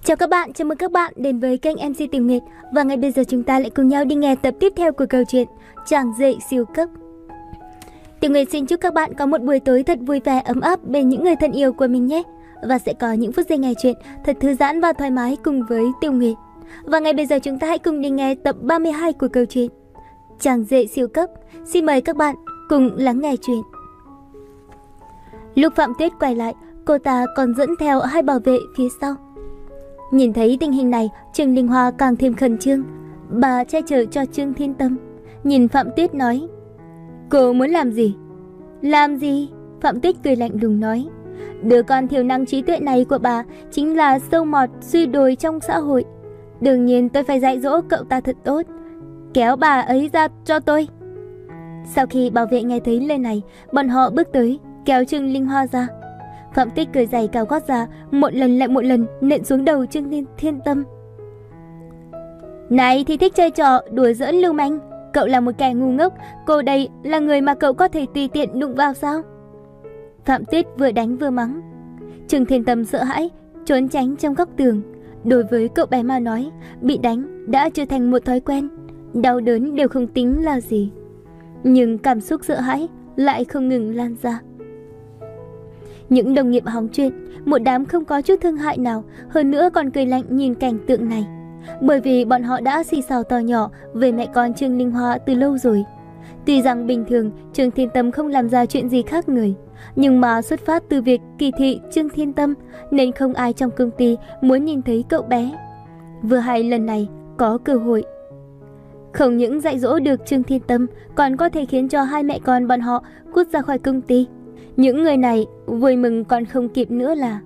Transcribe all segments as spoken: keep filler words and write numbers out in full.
Chào các bạn, chào mừng các bạn đến với kênh em xê Tiểu Nguyệt. Và ngay bây giờ chúng ta lại cùng nhau đi nghe tập tiếp theo của câu chuyện Chàng Rể Siêu Cấp. Tiểu Nguyệt xin chúc các bạn có một buổi tối thật vui vẻ, ấm áp bên những người thân yêu của mình nhé. Và sẽ có những phút giây nghe chuyện thật thư giãn và thoải mái cùng với Tiểu Nguyệt. Và ngay bây giờ chúng ta hãy cùng đi nghe tập ba mươi hai của câu chuyện Chàng Rể Siêu Cấp. Xin mời các bạn cùng lắng nghe chuyện. Lúc Phạm Tuyết quay lại, cô ta còn dẫn theo hai bảo vệ phía sau. Nhìn thấy tình hình này, Trương Linh Hoa càng thêm khẩn trương. Bà che chở cho Trương Thiên Tâm, nhìn Phạm Tuyết nói: "Cô muốn làm gì?" "Làm gì?" Phạm Tuyết cười lạnh lùng nói: "Đứa con thiểu năng trí tuệ này của bà chính là sâu mọt suy đồi trong xã hội. Đương nhiên tôi phải dạy dỗ cậu ta thật tốt. Kéo bà ấy ra cho tôi." Sau khi bảo vệ nghe thấy lời này, bọn họ bước tới kéo Trương Linh Hoa ra. Phạm Tuyết cười giày cao gót ra, một lần lại một lần nện xuống đầu Trương Thiên, Thiên Tâm. "Này thì thích chơi trò đùa giỡn lưu manh, cậu là một kẻ ngu ngốc, cô đây là người mà cậu có thể tùy tiện đụng vào sao?" Phạm Tuyết vừa đánh vừa mắng. Trương Thiên Tâm sợ hãi, trốn tránh trong góc tường. Đối với cậu bé mà nói, bị đánh đã trở thành một thói quen, đau đớn đều không tính là gì. Nhưng cảm xúc sợ hãi lại không ngừng lan ra. Những đồng nghiệp hóng chuyện, một đám không có chút thương hại nào, hơn nữa còn cười lạnh nhìn cảnh tượng này. Bởi vì bọn họ đã xì xào to nhỏ về mẹ con Trương Linh Hoa từ lâu rồi. Tuy rằng bình thường Trương Thiên Tâm không làm ra chuyện gì khác người, nhưng mà xuất phát từ việc kỳ thị Trương Thiên Tâm nên không ai trong công ty muốn nhìn thấy cậu bé. Vừa hay lần này có cơ hội, không những dạy dỗ được Trương Thiên Tâm, còn có thể khiến cho hai mẹ con bọn họ cút ra khỏi công ty. Những người này vui mừng còn không kịp nữa là: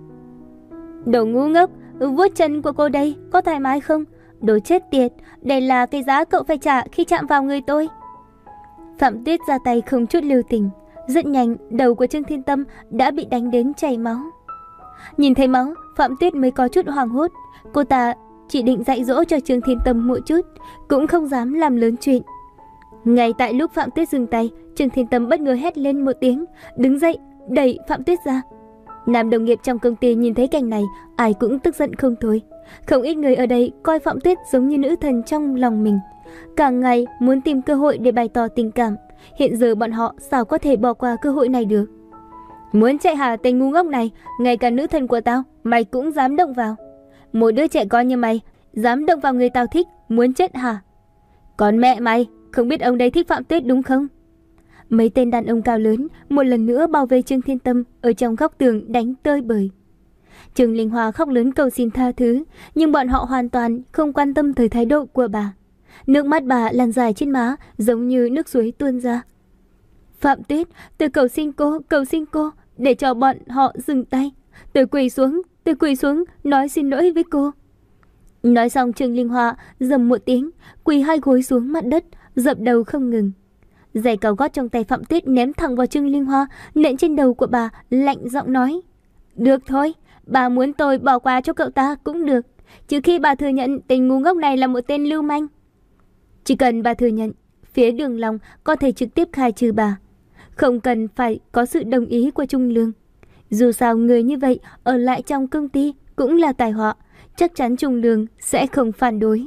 "Đồ ngu ngốc, vuốt chân của cô đây có thoải mái không? Đồ chết tiệt, đây là cái giá cậu phải trả khi chạm vào người tôi." Phạm Tuyết ra tay không chút lưu tình. Rất nhanh, đầu của Trương Thiên Tâm đã bị đánh đến chảy máu. Nhìn thấy máu, Phạm Tuyết mới có chút hoảng hốt. Cô ta chỉ định dạy dỗ cho Trương Thiên Tâm một chút, cũng không dám làm lớn chuyện. Ngay tại lúc Phạm Tuyết dừng tay, Trương Thiên Tâm bất ngờ hét lên một tiếng, đứng dậy đẩy Phạm Tuyết ra. Nam đồng nghiệp trong công ty nhìn thấy cảnh này, ai cũng tức giận không thôi. Không ít người ở đây coi Phạm Tuyết giống như nữ thần trong lòng mình, càng ngày muốn tìm cơ hội để bày tỏ tình cảm. Hiện giờ bọn họ sao có thể bỏ qua cơ hội này được? "Muốn chạy hả tên ngu ngốc này, ngay cả nữ thần của tao mày cũng dám động vào? Một đứa trẻ con như mày dám động vào người tao thích, muốn chết hả? Còn mẹ mày, không biết ông đây thích Phạm Tuyết đúng không?" Mấy tên đàn ông cao lớn một lần nữa bao vây Trương Thiên Tâm ở trong góc tường đánh tơi bời. Trương Linh Hoa khóc lớn cầu xin tha thứ, nhưng bọn họ hoàn toàn không quan tâm tới thái độ của bà. Nước mắt bà lan dài trên má giống như nước suối tuôn ra. "Phạm Tuyết, tôi cầu xin cô, cầu xin cô, để cho bọn họ dừng tay. Tôi quỳ xuống, tôi quỳ xuống, nói xin lỗi với cô." Nói xong Trương Linh Hoa rầm một tiếng, quỳ hai gối xuống mặt đất, dập đầu không ngừng. Giày cao gót trong tay Phạm Tuyết ném thẳng vào Trương Linh Hoa, nện trên đầu của bà, lạnh giọng nói: "Được thôi, bà muốn tôi bỏ qua cho cậu ta cũng được, trừ khi bà thừa nhận tên ngu ngốc này là một tên lưu manh. Chỉ cần bà thừa nhận, phía Đường Long có thể trực tiếp khai trừ bà, không cần phải có sự đồng ý của Trung Lương. Dù sao người như vậy ở lại trong công ty cũng là tai họa, chắc chắn Trung Lương sẽ không phản đối."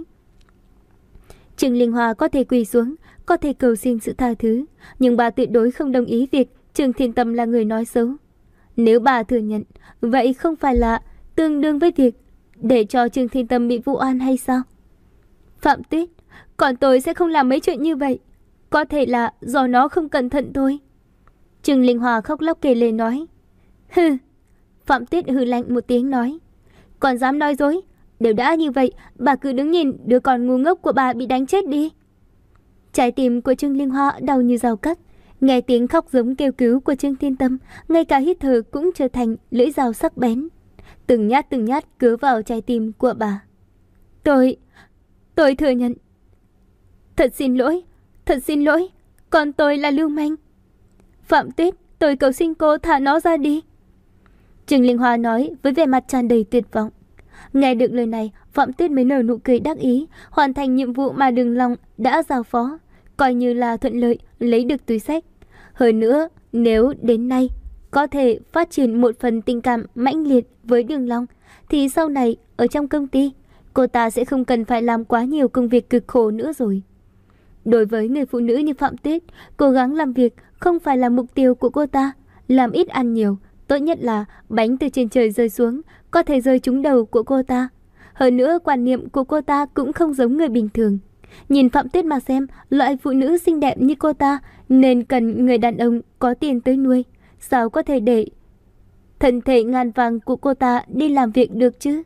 Trương Linh Hoa có thể quỳ xuống, có thể cầu xin sự tha thứ, nhưng bà tuyệt đối không đồng ý việc Trương Thiên Tâm là người nói xấu. Nếu bà thừa nhận, vậy không phải là tương đương với việc để cho Trương Thiên Tâm bị vụ oan hay sao? "Phạm Tuyết, còn tôi sẽ không làm mấy chuyện như vậy. Có thể là do nó không cẩn thận thôi." Trương Linh Hoa khóc lóc kể lể nói. "Hừ." Phạm Tuyết hừ lạnh một tiếng nói: "Còn dám nói dối? Đều đã như vậy, bà cứ đứng nhìn đứa con ngu ngốc của bà bị đánh chết đi." Trái tim của Trương Linh Hoa đau như dao cắt. Nghe tiếng khóc giống kêu cứu của Trương Thiên Tâm, ngay cả hít thở cũng trở thành lưỡi dao sắc bén, từng nhát từng nhát cứa vào trái tim của bà. Tôi, tôi thừa nhận. Thật xin lỗi, thật xin lỗi, còn tôi là lưu manh. Phạm Tuyết, tôi cầu xin cô thả nó ra đi." Trương Linh Hoa nói với vẻ mặt tràn đầy tuyệt vọng. Nghe được lời này, Phạm Tuyết mới nở nụ cười đắc ý, hoàn thành nhiệm vụ mà Đường Long đã giao phó, coi như là thuận lợi lấy được túi xách. Hơn nữa, nếu đến nay có thể phát triển một phần tình cảm mãnh liệt với Đường Long, thì sau này ở trong công ty, cô ta sẽ không cần phải làm quá nhiều công việc cực khổ nữa rồi. Đối với người phụ nữ như Phạm Tuyết, cố gắng làm việc không phải là mục tiêu của cô ta. Làm ít ăn nhiều, tốt nhất là bánh từ trên trời rơi xuống, có thể rơi trúng đầu của cô ta. Hơn nữa, quan niệm của cô ta cũng không giống người bình thường. Nhìn Phạm Tuyết mà xem, loại phụ nữ xinh đẹp như cô ta nên cần người đàn ông có tiền tới nuôi. Sao có thể để thân thể ngàn vàng của cô ta đi làm việc được chứ?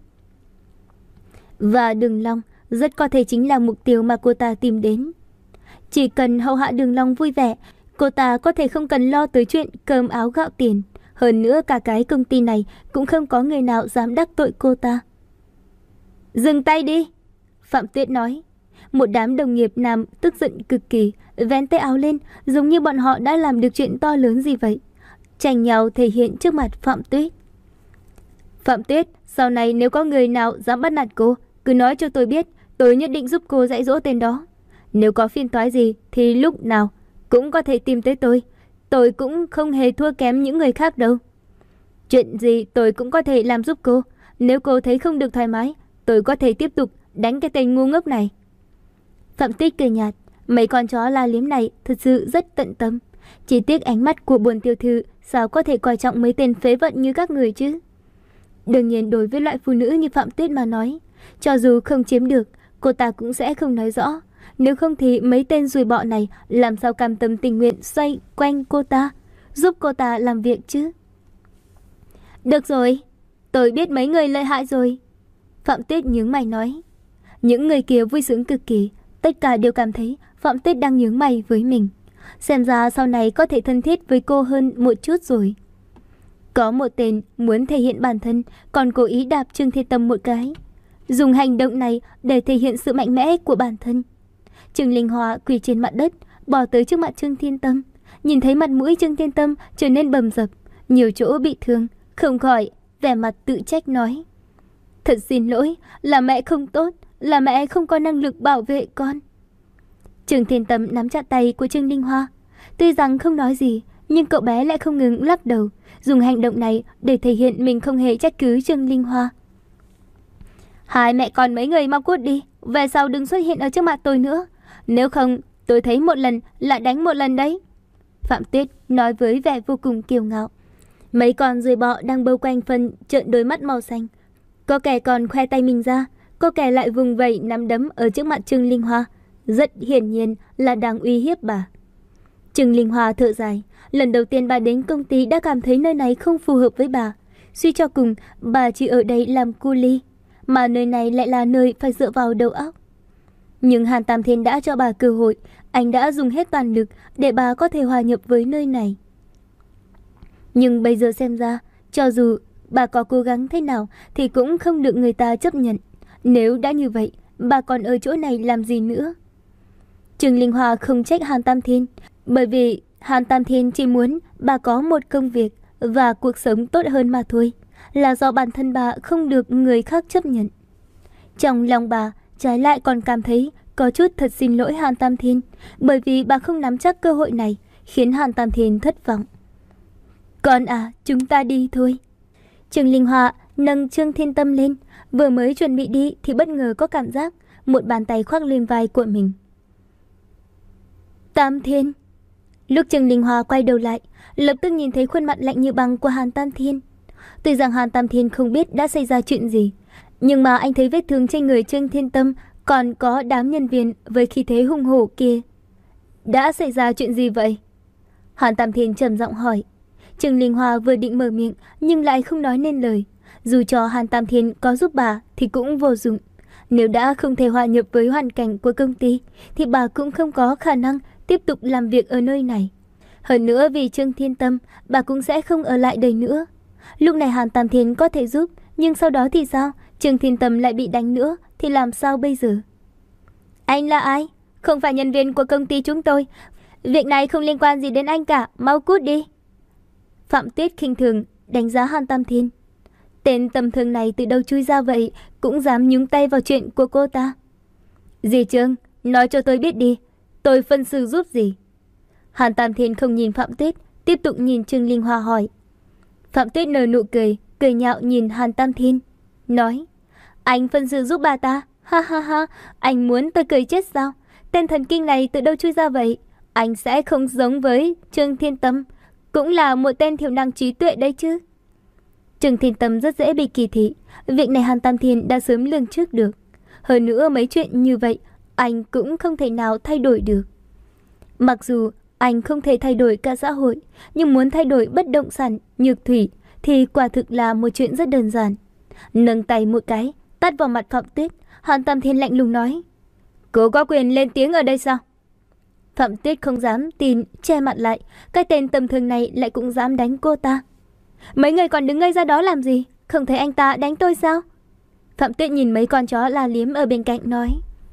Và Đường Long rất có thể chính là mục tiêu mà cô ta tìm đến. Chỉ cần hầu hạ Đường Long vui vẻ, cô ta có thể không cần lo tới chuyện cơm áo gạo tiền. Hơn nữa cả cái công ty này cũng không có người nào dám đắc tội cô ta. Dừng tay đi, Phạm Tuyết nói. Một đám đồng nghiệp nam tức giận cực kỳ, vén tay áo lên, giống như bọn họ đã làm được chuyện to lớn gì vậy, tranh nhau thể hiện trước mặt Phạm Tuyết. Phạm Tuyết, sau này nếu có người nào dám bắt nạt cô, cứ nói cho tôi biết, tôi nhất định giúp cô dạy dỗ tên đó. Nếu có phiền toái gì thì lúc nào cũng có thể tìm tới tôi. Tôi cũng không hề thua kém những người khác đâu. Chuyện gì tôi cũng có thể làm giúp cô. Nếu cô thấy không được thoải mái, tôi có thể tiếp tục đánh cái tên ngu ngốc này. Phạm Tuyết cười nhạt, mấy con chó la liếm này thật sự rất tận tâm. Chỉ tiếc ánh mắt của Bồn tiểu thư sao có thể coi trọng mấy tên phế vận như các người chứ. Đương nhiên đối với loại phụ nữ như Phạm Tuyết mà nói, cho dù không chiếm được, cô ta cũng sẽ không nói rõ. Nếu không thì mấy tên rùi bọ này làm sao cam tâm tình nguyện xoay quanh cô ta, giúp cô ta làm việc chứ. Được rồi, tôi biết mấy người lợi hại rồi, Phạm Tuyết nhướng mày nói. Những người kia vui sướng cực kỳ, tất cả đều cảm thấy Phạm Tuyết đang nhướng mày với mình. Xem ra sau này có thể thân thiết với cô hơn một chút rồi. Có một tên muốn thể hiện bản thân, còn cố ý đạp Trương Thiên Tâm một cái, dùng hành động này để thể hiện sự mạnh mẽ của bản thân. Trương Linh Hoa quỳ trên mặt đất, bỏ tới trước mặt Trương Thiên Tâm. Nhìn thấy mặt mũi Trương Thiên Tâm trở nên bầm dập, nhiều chỗ bị thương, không khỏi vẻ mặt tự trách nói: Thật xin lỗi, là mẹ không tốt, là mẹ không có năng lực bảo vệ con. Trương Thiên Tâm nắm chặt tay của Trương Linh Hoa. Tuy rằng không nói gì, nhưng cậu bé lại không ngừng lắc đầu, dùng hành động này để thể hiện mình không hề trách cứ Trương Linh Hoa. Hai mẹ con mấy người mau cút đi, về sau đừng xuất hiện ở trước mặt tôi nữa. Nếu không, tôi thấy một lần lại đánh một lần đấy. Phạm Tuyết nói với vẻ vô cùng kiêu ngạo. Mấy con ruồi bọ đang bâu quanh phân trợn đôi mắt màu xanh. Có kẻ còn khoe tay mình ra, có kẻ lại vùng vẫy nắm đấm ở trước mặt Trương Linh Hoa. Rất hiển nhiên là đang uy hiếp bà. Trương Linh Hoa thở dài. Lần đầu tiên bà đến công ty đã cảm thấy nơi này không phù hợp với bà. Suy cho cùng, bà chỉ ở đây làm cu ly, mà nơi này lại là nơi phải dựa vào đầu óc. Nhưng Hàn Tam Thiên đã cho bà cơ hội, anh đã dùng hết toàn lực để bà có thể hòa nhập với nơi này. Nhưng bây giờ xem ra, cho dù bà có cố gắng thế nào thì cũng không được người ta chấp nhận. Nếu đã như vậy, bà còn ở chỗ này làm gì nữa? Trương Linh Hoa không trách Hàn Tam Thiên, bởi vì Hàn Tam Thiên chỉ muốn bà có một công việc và cuộc sống tốt hơn mà thôi, là do bản thân bà không được người khác chấp nhận. Trong lòng bà trái lại còn cảm thấy có chút thật xin lỗi Hàn Tam Thiên, bởi vì bà không nắm chắc cơ hội này, khiến Hàn Tam Thiên thất vọng. Con à, chúng ta đi thôi. Trương Linh Hoa nâng Trương Thiên Tâm lên, vừa mới chuẩn bị đi thì bất ngờ có cảm giác một bàn tay khoác lên vai của mình. Tam Thiên. Lúc Trương Linh Hoa quay đầu lại, lập tức nhìn thấy khuôn mặt lạnh như băng của Hàn Tam Thiên. Tuy rằng Hàn Tam Thiên không biết đã xảy ra chuyện gì, nhưng mà anh thấy vết thương trên người Trương Thiên Tâm, còn có đám nhân viên với khí thế hung hổ kia. Đã xảy ra chuyện gì vậy? Hàn Tam Thiên trầm giọng hỏi. Trương Linh Hoa vừa định mở miệng nhưng lại không nói nên lời. Dù cho Hàn Tam Thiên có giúp bà thì cũng vô dụng. Nếu đã không thể hòa nhập với hoàn cảnh của công ty thì bà cũng không có khả năng tiếp tục làm việc ở nơi này. Hơn nữa vì Trương Thiên Tâm, bà cũng sẽ không ở lại đây nữa. Lúc này Hàn Tam Thiên có thể giúp, nhưng sau đó thì sao? Trương Thiên Tâm lại bị đánh nữa thì làm sao bây giờ? Anh là ai? Không phải nhân viên của công ty chúng tôi. Việc này không liên quan gì đến anh cả, mau cút đi. Phạm Tuyết khinh thường đánh giá Hàn Tam Thiên. Tên tầm thường này từ đâu chui ra vậy, cũng dám nhúng tay vào chuyện của cô ta. Dì Trương, nói cho tôi biết đi, tôi phân xử giúp gì? Hàn Tam Thiên không nhìn Phạm Tuyết, tiếp tục nhìn Trương Linh Hoa hỏi. Phạm Tuyết nở nụ cười, cười nhạo nhìn Hàn Tam Thiên. nói: Anh phân xử giúp bà ta, ha ha ha, anh muốn tôi cười chết sao? Tên thần kinh này từ đâu chui ra vậy? Anh sẽ không giống với Trương Thiên Tâm, cũng là một tên thiểu năng trí tuệ đấy chứ. Trương Thiên Tâm rất dễ bị kỳ thị, việc này Hàn Tam Thiên đã sớm lường trước được. Hơn nữa mấy chuyện như vậy, anh cũng không thể nào thay đổi được. Mặc dù anh không thể thay đổi cả xã hội, nhưng muốn thay đổi bất động sản, nhược thủy thì quả thực là một chuyện rất đơn giản. Nâng tay một cái, tát vào mặt Phạm Tuyết, Hàn Tam Thiên lạnh lùng nói: Cô có quyền lên tiếng ở đây sao? Phạm Tuyết không dám tin, che mặt lại, cái tên tầm thường này lại cũng dám đánh cô ta. Mấy người còn đứng ngây ra đó làm gì? Không thấy anh ta đánh tôi sao? Phạm Tuyết nhìn mấy con chó la liếm ở bên cạnh nói.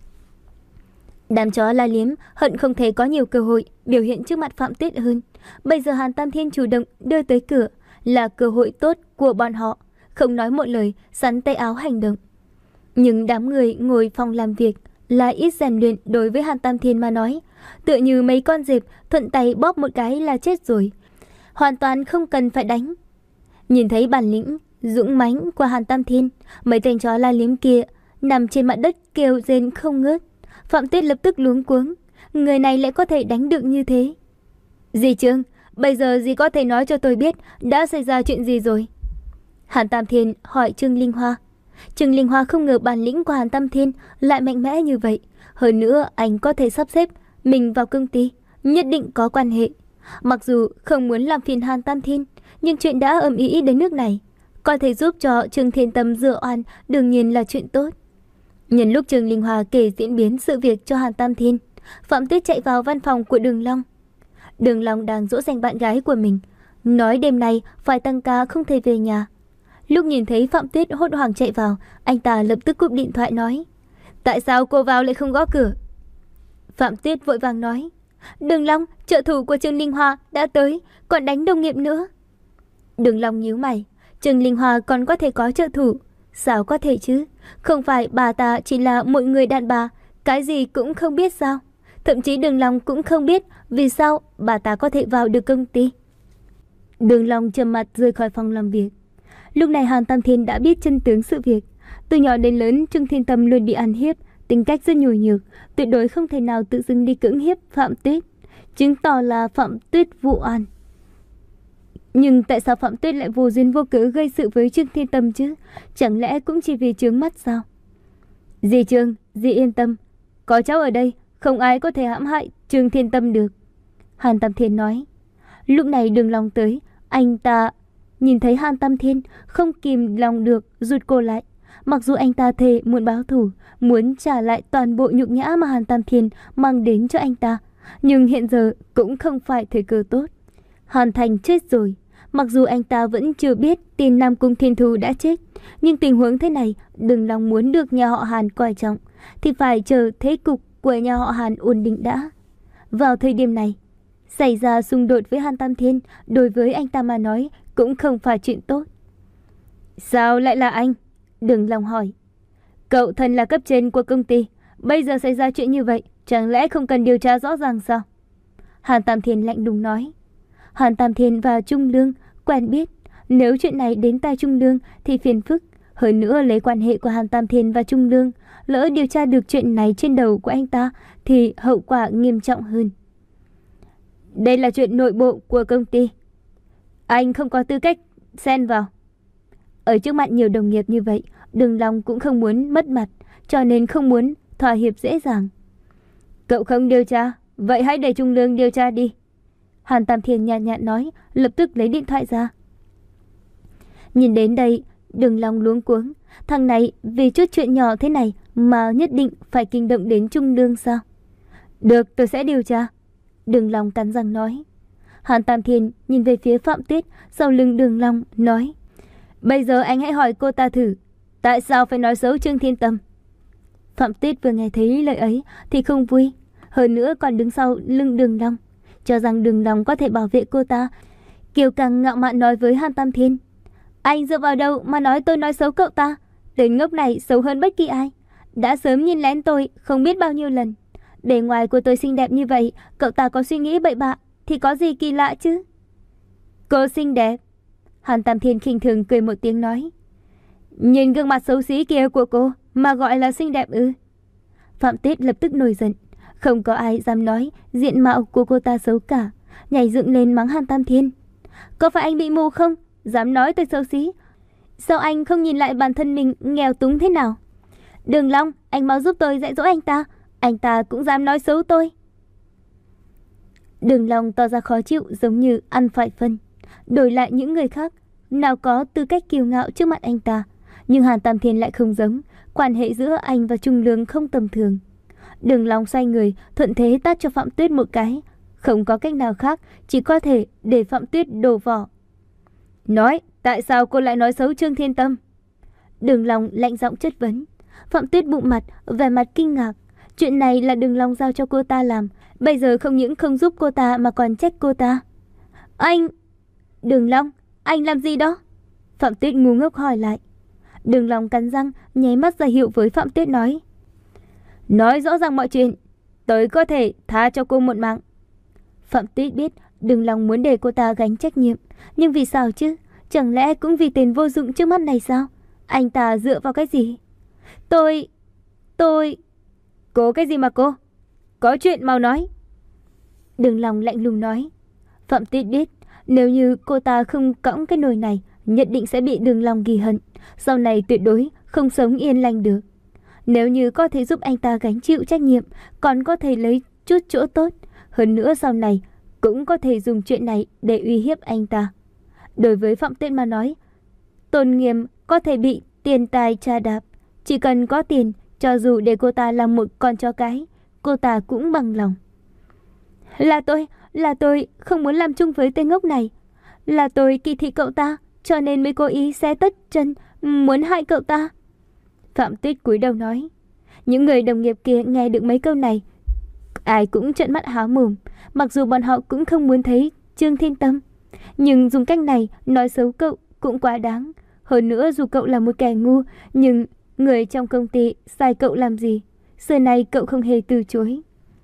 Đám chó la liếm hận không thể có nhiều cơ hội biểu hiện trước mặt Phạm Tuyết hơn. Bây giờ Hàn Tam Thiên chủ động đưa tới cửa là cơ hội tốt của bọn họ, không nói một lời, sắn tay áo hành động. Nhưng đám người ngồi phòng làm việc là ít rèn luyện đối với Hàn Tam Thiên mà nói, tựa như mấy con dẹp thuận tay bóp một cái là chết rồi, hoàn toàn không cần phải đánh. Nhìn thấy bản lĩnh dũng mãnh của Hàn Tam Thiên, mấy tên chó la liếm kia nằm trên mặt đất kêu rên không ngớt. Phạm Tuyết lập tức luống cuống, người này lại có thể đánh được như thế. Dì Trương, bây giờ dì có thể nói cho tôi biết đã xảy ra chuyện gì rồi? Hàn Tam Thiên hỏi Trương Linh Hoa. Trương Linh Hoa không ngờ bản lĩnh của Hàn Tam Thiên lại mạnh mẽ như vậy. Hơn nữa anh có thể sắp xếp mình vào công ty, nhất định có quan hệ. Mặc dù không muốn làm phiền Hàn Tam Thiên, nhưng chuyện đã ầm ĩ đến nước này, có thể giúp cho Trương Thiên Tâm rửa oan đương nhiên là chuyện tốt. Nhân lúc Trương Linh Hoa kể diễn biến sự việc cho Hàn Tam Thiên, Phạm Tuyết chạy vào văn phòng của Đường Long. Đường Long đang dỗ dành bạn gái của mình, nói đêm nay phải tăng ca không thể về nhà. Lúc nhìn thấy Phạm Tuyết hốt hoảng chạy vào, anh ta lập tức cúp điện thoại nói: Tại sao cô vào lại không gõ cửa? Phạm Tuyết vội vàng nói: Đường Long, trợ thủ của Trương Linh Hoa đã tới, còn đánh đồng nghiệp nữa. Đường Long nhíu mày, Trương Linh Hoa còn có thể có trợ thủ? Sao có thể chứ? Không phải bà ta chỉ là một người đàn bà, cái gì cũng không biết sao? Thậm chí Đường Long cũng không biết vì sao bà ta có thể vào được công ty. Đường Long trầm mặt rời khỏi phòng làm việc. Lúc này Hàn Tam Thiên đã biết chân tướng sự việc. Từ nhỏ đến lớn, Trương Thiên Tâm luôn bị ăn hiếp, tính cách rất nhồi nhược, tuyệt đối không thể nào tự dưng đi cưỡng hiếp Phạm Tuyết, chứng tỏ là Phạm Tuyết vụ oan. Nhưng tại sao Phạm Tuyết lại vô duyên vô cớ gây sự với Trương Thiên Tâm chứ? Chẳng lẽ cũng chỉ vì chướng mắt sao? Dì Trương, dì yên tâm, có cháu ở đây, không ai có thể hãm hại Trương Thiên Tâm được. Hàn Tam Thiên nói. Lúc này Đường Long tới, anh ta nhìn thấy Hàn Tam Thiên không kìm lòng được rụt cô lại. Mặc dù anh ta thề muốn báo thù, muốn trả lại toàn bộ nhục nhã mà Hàn Tam Thiên mang đến cho anh ta, nhưng hiện giờ cũng không phải thời cơ tốt. Hàn Thành chết rồi. Mặc dù anh ta vẫn chưa biết tin Nam Cung Thiên Thu đã chết, nhưng tình huống thế này, Đường Long muốn được nhà họ Hàn coi trọng thì phải chờ thế cục của nhà họ Hàn ổn định đã. Vào thời điểm này, xảy ra xung đột với Hàn Tam Thiên đối với anh ta mà nói cũng không phải chuyện tốt. Sao lại là anh? Đường Long hỏi. Cậu thân là cấp trên của công ty, bây giờ xảy ra chuyện như vậy, chẳng lẽ không cần điều tra rõ ràng sao? Hàn Tam Thiên lạnh lùng nói. Hàn Tam Thiên và Trung Lương quen biết, nếu chuyện này đến tai Trung Lương thì phiền phức. Hơn nữa lấy quan hệ của Hàn Tam Thiên và Trung Lương, lỡ điều tra được chuyện này trên đầu của anh ta thì hậu quả nghiêm trọng hơn. Đây là chuyện nội bộ của công ty, anh không có tư cách xen vào. Ở trước mặt nhiều đồng nghiệp như vậy, Đường Long cũng không muốn mất mặt, cho nên không muốn thỏa hiệp dễ dàng. Cậu không điều tra, vậy hãy để Trung Lương điều tra đi. Hàn Tam Thiên nhạt nhạt nói, lập tức lấy điện thoại ra. Nhìn đến đây, Đường Long luống cuống. Thằng này vì chút chuyện nhỏ thế này mà nhất định phải kinh động đến Trung Lương sao? Được, tôi sẽ điều tra. Đường Long cắn răng nói. Hàn Tam Thiên nhìn về phía Phạm Tuyết sau lưng Đường Long nói. Bây giờ anh hãy hỏi cô ta thử, tại sao phải nói xấu Trương Thiên Tâm? Phạm Tuyết vừa nghe thấy lời ấy thì không vui, hơn nữa còn đứng sau lưng Đường Long, cho rằng Đường Long có thể bảo vệ cô ta. Kiều càng ngạo mạn nói với Hàn Tam Thiên. Anh dựa vào đâu mà nói tôi nói xấu cậu ta? Tên ngốc này xấu hơn bất kỳ ai, đã sớm nhìn lén tôi không biết bao nhiêu lần. Bề ngoài của tôi xinh đẹp như vậy, cậu ta có suy nghĩ bậy bạ thì có gì kỳ lạ chứ? Cô xinh đẹp. Hàn Tam Thiên khinh thường cười một tiếng nói. Nhìn gương mặt xấu xí kia của cô mà gọi là xinh đẹp ư? Phạm Tuyết lập tức nổi giận. Không có ai dám nói diện mạo của cô ta xấu cả, nhảy dựng lên mắng Hàn Tam Thiên. Có phải anh bị mù không? Dám nói tôi xấu xí. Sao anh không nhìn lại bản thân mình nghèo túng thế nào? Đường Long, anh mau giúp tôi dạy dỗ anh ta. Anh ta cũng dám nói xấu tôi. Đường Long tỏ ra khó chịu, giống như ăn phải phân. Đổi lại những người khác, nào có tư cách kiêu ngạo trước mặt anh ta. Nhưng Hàn Tam Thiên lại không giống. Quan hệ giữa anh và Trung Lương không tầm thường. Đường Long xoay người, thuận thế tát cho Phạm Tuyết một cái. Không có cách nào khác, chỉ có thể để Phạm Tuyết đổ vỏ. Nói, tại sao cô lại nói xấu Trương Thiên Tâm? Đường Long lạnh giọng chất vấn. Phạm Tuyết bụng mặt, vẻ mặt kinh ngạc. Chuyện này là Đường Long giao cho cô ta làm. Bây giờ không những không giúp cô ta mà còn trách cô ta. Anh... Đường Long, anh làm gì đó? Phạm Tuyết ngu ngốc hỏi lại. Đường Long cắn răng, nháy mắt ra hiệu với Phạm Tuyết nói. Nói rõ ràng mọi chuyện, tôi có thể tha cho cô một mạng. Phạm Tuyết biết Đường Long muốn để cô ta gánh trách nhiệm. Nhưng vì sao chứ? Chẳng lẽ cũng vì tên vô dụng trước mắt này sao? Anh ta dựa vào cái gì? Tôi... Tôi... Cô cái gì mà cô? Có chuyện mau nói. Đường Long lạnh lùng nói. Phạm Tuyết biết nếu như cô ta không cõng cái nồi này, nhất định sẽ bị Đường Long ghi hận. Sau này tuyệt đối không sống yên lành được. Nếu như có thể giúp anh ta gánh chịu trách nhiệm, còn có thể lấy chút chỗ tốt. Hơn nữa sau này cũng có thể dùng chuyện này để uy hiếp anh ta. Đối với Phạm Tuyết mà nói, tôn nghiêm có thể bị tiền tài trà đạp. Chỉ cần có tiền, cho dù để cô ta làm một con chó cái, cô ta cũng bằng lòng. Là tôi, là tôi không muốn làm chung với tên ngốc này. Là tôi kỳ thị cậu ta, cho nên mới cố ý xé tất chân, muốn hại cậu ta. Phạm Tuyết cúi đầu nói. Những người đồng nghiệp kia nghe được mấy câu này, ai cũng trợn mắt há mồm. Mặc dù bọn họ cũng không muốn thấy Trương Thiên Tâm, nhưng dùng cách này nói xấu cậu cũng quá đáng. Hơn nữa dù cậu là một kẻ ngu, nhưng người trong công ty sai cậu làm gì, xưa nay cậu không hề từ chối.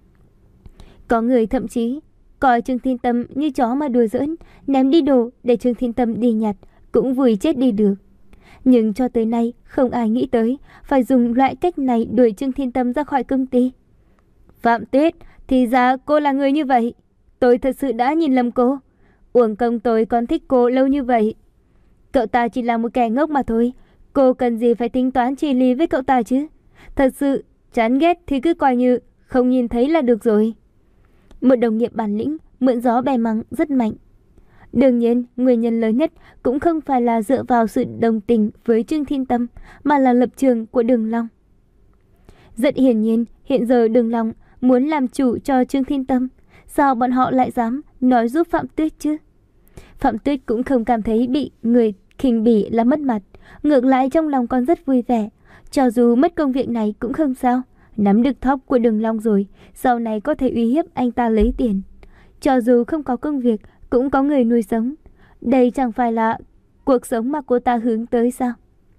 Có người thậm chí coi Trương Thiên Tâm như chó mà đùa giỡn, ném đi đồ để Trương Thiên Tâm đi nhặt, cũng vùi chết đi được. Nhưng cho tới nay không ai nghĩ tới phải dùng loại cách này đuổi Trương Thiên Tâm ra khỏi công ty. Phạm Tuyết, thì ra cô là người như vậy. Tôi thật sự đã nhìn lầm cô. Uổng công tôi còn thích cô lâu như vậy. Cậu ta chỉ là một kẻ ngốc mà thôi. Cô cần gì phải tính toán chi ly với cậu ta chứ? Thật sự chán ghét thì cứ coi như không nhìn thấy là được rồi. Một đồng nghiệp bản lĩnh mượn gió bẻ mắng rất mạnh. Đương nhiên, nguyên nhân lớn nhất cũng không phải là dựa vào sự đồng tình với Trương Thiên Tâm, mà là lập trường của Đường Long. Rất hiển nhiên, hiện giờ Đường Long muốn làm chủ cho Trương Thiên Tâm. Sao bọn họ lại dám nói giúp Phạm Tuyết chứ? Phạm Tuyết cũng không cảm thấy bị người khinh bỉ là mất mặt. Ngược lại trong lòng còn rất vui vẻ. Cho dù mất công việc này cũng không sao. Nắm được thóp của Đường Long rồi, sau này có thể uy hiếp anh ta lấy tiền. Cho dù không có công việc, cũng có người nuôi sống. Đây chẳng phải là cuộc sống mà cô ta hướng tới sao?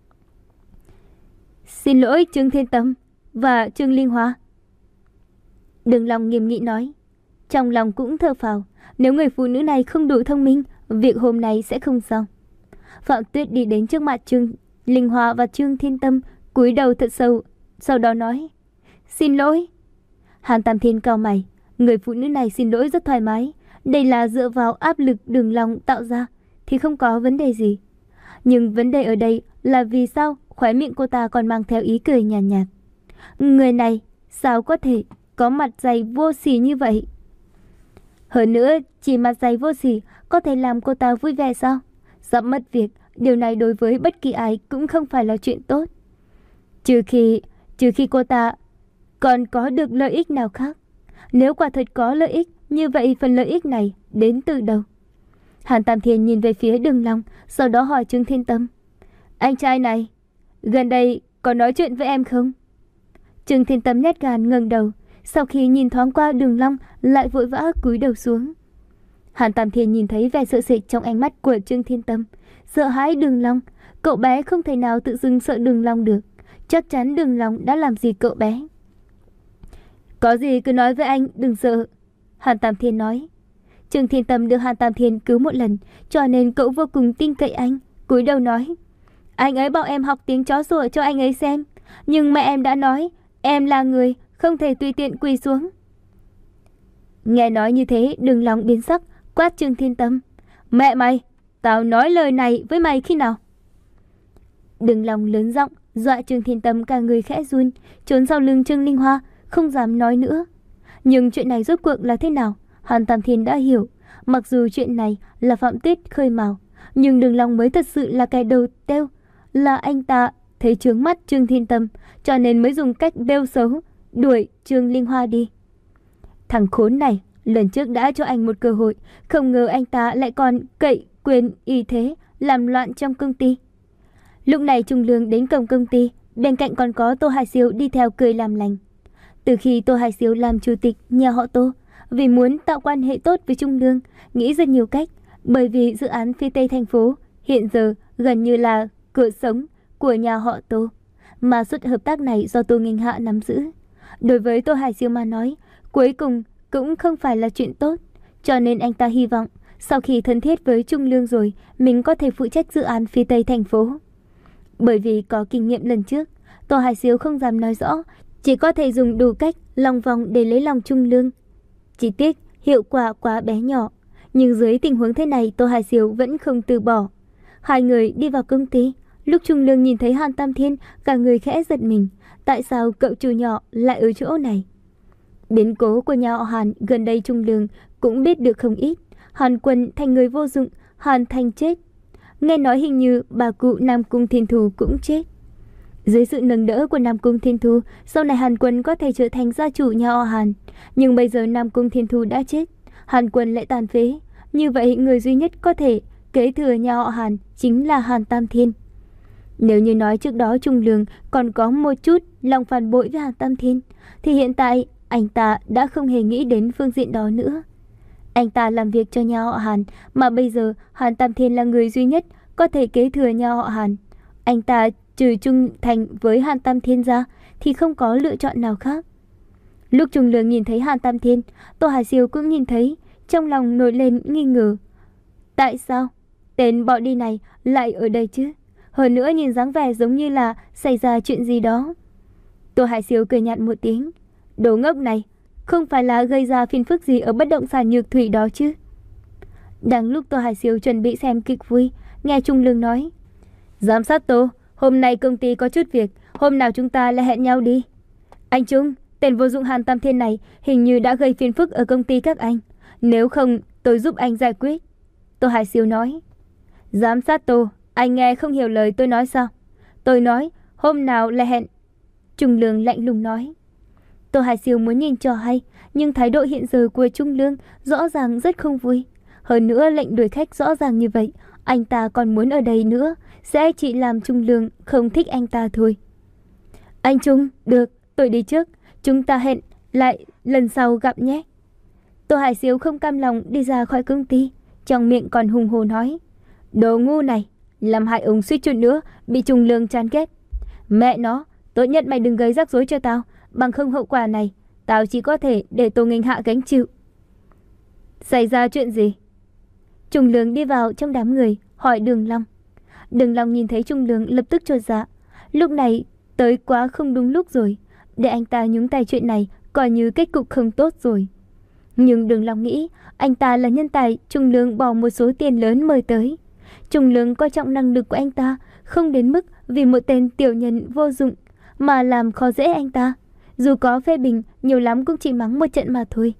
Xin lỗi Trương Thiên Tâm và Trương Linh Hoa. Đường Long nghiêm nghị nói. Trong lòng cũng thở phào. Nếu người phụ nữ này không đủ thông minh, việc hôm nay sẽ không xong. Phạm Tuyết đi đến trước mặt Trương Linh Hoa và Trương Thiên Tâm, cúi đầu thật sâu, sau đó nói. Xin lỗi. Hàn Tam Thiên cau mày. Người phụ nữ này xin lỗi rất thoải mái. Đây là dựa vào áp lực Đường Long tạo ra, thì không có vấn đề gì. Nhưng vấn đề ở đây là vì sao khóe miệng cô ta còn mang theo ý cười nhàn nhạt, nhạt. Người này sao có thể có mặt dày vô sỉ như vậy? Hơn nữa, chỉ mặt dày vô sỉ có thể làm cô ta vui vẻ sao? Sắp mất việc, điều này đối với bất kỳ ai cũng không phải là chuyện tốt. Trừ khi, trừ khi cô ta còn có được lợi ích nào khác. Nếu quả thật có lợi ích, như vậy phần lợi ích này đến từ đâu? Hàn Tam Thiên nhìn về phía Đường Long, sau đó hỏi Trương Thiên Tâm. Anh trai này, gần đây có nói chuyện với em không? Trương Thiên Tâm nhát gan ngẩng đầu, sau khi nhìn thoáng qua Đường Long lại vội vã cúi đầu xuống. Hàn Tam Thiên nhìn thấy vẻ sợ sệt trong ánh mắt của Trương Thiên Tâm, sợ hãi Đường Long. Cậu bé không thể nào tự dưng sợ Đường Long được, chắc chắn Đường Long đã làm gì cậu bé. Có gì cứ nói với anh, đừng sợ. Hàn Tam Thiên nói. Trương Thiên Tâm được Hàn Tam Thiên cứu một lần, cho nên cậu vô cùng tin cậy anh, cúi đầu nói. Anh ấy bảo em học tiếng chó sủa cho anh ấy xem. Nhưng mẹ em đã nói, em là người, không thể tùy tiện quỳ xuống. Nghe nói như thế, Đường Long biến sắc, quát Trương Thiên Tâm. Mẹ mày, tao nói lời này với mày khi nào? Đường Long lớn giọng, dọa Trương Thiên Tâm cả người khẽ run, trốn sau lưng Trương Linh Hoa, không dám nói nữa. Nhưng chuyện này rốt cuộc là thế nào? Hàn Tam Thiên đã hiểu, mặc dù chuyện này là Phạm Tuyết khơi mào, nhưng Đường Long mới thật sự là kẻ đầu têu, là anh ta thấy chướng mắt Trương Thiên Tâm, cho nên mới dùng cách bêu xấu đuổi Trương Linh Hoa đi. Thằng khốn này, lần trước đã cho anh một cơ hội, không ngờ anh ta lại còn cậy quyền y thế, làm loạn trong công ty. Lúc này Trung Lương đến cổng công ty, bên cạnh còn có Tô Hải Siêu đi theo cười làm lành. Từ khi Tô Hải Siêu làm chủ tịch nhà họ Tô, vì muốn tạo quan hệ tốt với Trung Lương, nghĩ rất nhiều cách, bởi vì dự án phía Tây thành phố hiện giờ gần như là cửa sống của nhà họ Tô, mà suất hợp tác này do Tô Nghênh Hạ nắm giữ. Đối với Tô Hải Siêu mà nói, cuối cùng cũng không phải là chuyện tốt, cho nên anh ta hy vọng sau khi thân thiết với Trung Lương rồi, mình có thể phụ trách dự án phía Tây thành phố. Bởi vì có kinh nghiệm lần trước, Tô Hải Siêu không dám nói rõ, chỉ có thể dùng đủ cách lòng vòng để lấy lòng Trung Lương. Chỉ tiếc hiệu quả quá bé nhỏ, nhưng dưới tình huống thế này Tô Hải Siêu vẫn không từ bỏ. Hai người đi vào công ty, lúc Trung Lương nhìn thấy Hàn Tam Thiên, cả người khẽ giật mình, tại sao cậu chủ nhỏ lại ở chỗ này? Biến cố của nhà họ Hàn gần đây Trung Lương cũng biết được không ít. Hàn Quân thành người vô dụng, Hàn Thành chết. Nghe nói hình như bà cụ Nam Cung Thiên Thu cũng chết. Dưới sự nâng đỡ của Nam Cung Thiên Thu, sau này Hàn Quân có thể trở thành gia chủ nhà họ Hàn. Nhưng bây giờ Nam Cung Thiên Thu đã chết, Hàn Quân lại tàn phế. Như vậy người duy nhất có thể kế thừa nhà họ Hàn chính là Hàn Tam Thiên. Nếu như nói trước đó Trung Lương còn có một chút lòng phản bội với Hàn Tam Thiên, thì hiện tại anh ta đã không hề nghĩ đến phương diện đó nữa. Anh ta làm việc cho nhà họ Hàn, mà bây giờ Hàn Tam Thiên là người duy nhất có thể kế thừa nhà họ Hàn. Anh ta trừ trung thành với Hàn Tam Thiên ra thì không có lựa chọn nào khác. Lúc Trung Lương nhìn thấy Hàn Tam Thiên, Tô Hải Siêu cũng nhìn thấy, trong lòng nổi lên nghi ngờ. Tại sao tên bỏ đi này lại ở đây chứ? Hơn nữa nhìn dáng vẻ giống như là xảy ra chuyện gì đó. Tô Hải Siêu cười nhạt một tiếng. Đồ ngốc này, không phải là gây ra phiền phức gì ở bất động sản Nhược Thủy đó chứ? Đang lúc Tô Hải Siêu chuẩn bị xem kịch vui, nghe Trung Lương nói. Giám sát Tô, hôm nay công ty có chút việc, hôm nào chúng ta lại hẹn nhau đi. Anh Trung, tên vô dụng Hàn Tam Thiên này hình như đã gây phiền phức ở công ty các anh. Nếu không, tôi giúp anh giải quyết. Tô Hải Siêu nói. Giám sát Tô, anh nghe không hiểu lời tôi nói sao? Tôi nói, hôm nào lại hẹn. Trung Lương lạnh lùng nói. Tô Hải Siêu muốn nhìn trò hay, nhưng thái độ hiện giờ của Trung Lương rõ ràng rất không vui. Hơn nữa lệnh đuổi khách rõ ràng như vậy, anh ta còn muốn ở đây nữa, sẽ chỉ làm Trung Lương không thích anh ta thôi. Anh Trung, được, tôi đi trước, chúng ta hẹn lại lần sau gặp nhé. Tô Hải Siêu không cam lòng đi ra khỏi công ty, trong miệng còn hùng hồ nói. Đồ ngu này, làm hại ông suýt chút nữa bị Trung Lương chán ghét. Mẹ nó, tốt nhất mày đừng gây rắc rối cho tao, bằng không hậu quả này tao chỉ có thể để Tô Nghênh Hạ gánh chịu. Xảy ra chuyện gì? Trung Lương đi vào trong đám người, hỏi Đường Long. Đường Long nhìn thấy Trung Lương lập tức chột dạ. Lúc này tới quá không đúng lúc rồi, để anh ta nhúng tay chuyện này coi như kết cục không tốt rồi. Nhưng Đường Long nghĩ anh ta là nhân tài Trung Lương bỏ một số tiền lớn mời tới. Trung Lương coi trọng năng lực của anh ta, không đến mức vì một tên tiểu nhân vô dụng mà làm khó dễ anh ta. Dù có phê bình, nhiều lắm cũng chỉ mắng một trận mà thôi.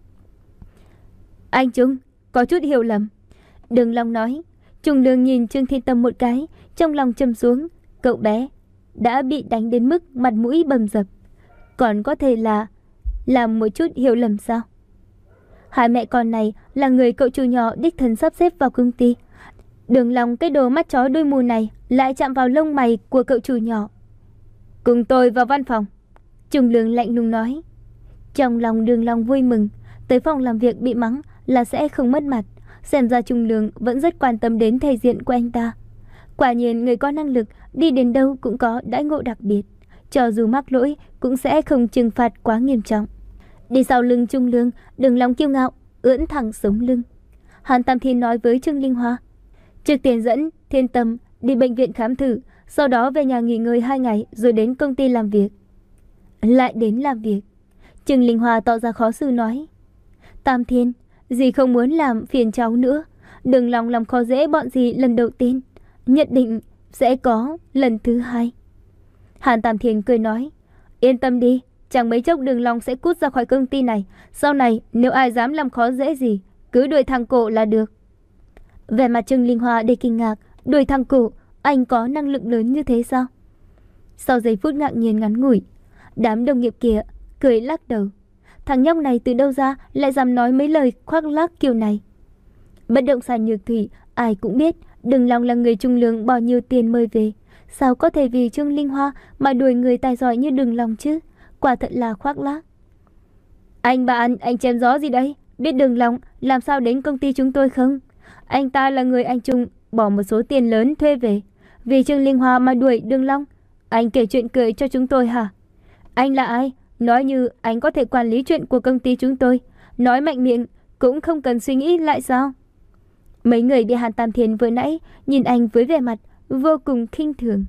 Anh Trung, có chút hiểu lầm. Đường Long nói. Trung Lương nhìn Trương Thiên Tâm một cái, trong lòng trầm xuống. Cậu bé đã bị đánh đến mức mặt mũi bầm dập, còn có thể là làm một chút hiểu lầm sao? Hai mẹ con này là người cậu chủ nhỏ đích thân sắp xếp vào công ty. Đường Long cái đồ mắt chó đuôi mù này lại chạm vào lông mày của cậu chủ nhỏ. Cùng tôi vào văn phòng. Trung Lương lạnh lùng nói. Trong lòng Đường Long vui mừng, tới phòng làm việc bị mắng là sẽ không mất mặt. Xem ra Trung Lương vẫn rất quan tâm đến thể diện của anh ta. Quả nhiên người có năng lực đi đến đâu cũng có đãi ngộ đặc biệt, cho dù mắc lỗi cũng sẽ không trừng phạt quá nghiêm trọng. Đi sau lưng Trung Lương, Đường Long kiêu ngạo ưỡn thẳng sống lưng. Hàn Tam Thiên nói với Trương Linh Hoa. Trước tiên dẫn Thiên Tâm đi bệnh viện khám thử, sau đó về nhà nghỉ ngơi hai ngày rồi đến công ty làm việc. Lại đến làm việc. Trương Linh Hoa tỏ ra khó xử nói. Tam Thiên, dì không muốn làm phiền cháu nữa. Đừng lòng làm khó dễ bọn dì lần đầu tiên. Nhất định sẽ có lần thứ hai. Hàn Tam Thiên cười nói. Yên tâm đi, chẳng mấy chốc Đường Long sẽ cút ra khỏi công ty này. Sau này nếu ai dám làm khó dễ gì, cứ đuổi thẳng cổ là được. Vẻ mặt Trương Linh Hoa đầy kinh ngạc. Đuổi thẳng cổ? Anh có năng lực lớn như thế sao? Sau giây phút ngạc nhiên ngắn ngủi, đám đồng nghiệp kia cười lắc đầu. Thằng nhóc này từ đâu ra lại dám nói mấy lời khoác lác kiểu này? Bất động sản Nhược Thủy ai cũng biết Đường Long là người trung lương bao nhiêu tiền mời về. Sao có thể vì Trương Linh Hoa mà đuổi người tài giỏi như Đường Long chứ? Quả thật là khoác lác. Anh bạn, anh chém gió gì đấy? Biết Đường Long làm sao đến công ty chúng tôi không? Anh ta là người anh Trung bỏ một số tiền lớn thuê về. Vì Trương Linh Hoa mà đuổi Đường Long. Anh kể chuyện cười cho chúng tôi hả? Anh là ai? Nói như anh có thể quản lý chuyện của công ty chúng tôi. Nói mạnh miệng cũng không cần suy nghĩ lại sao? Mấy người bị Hàn Tam Thiên vừa nãy nhìn anh với vẻ mặt vô cùng khinh thường.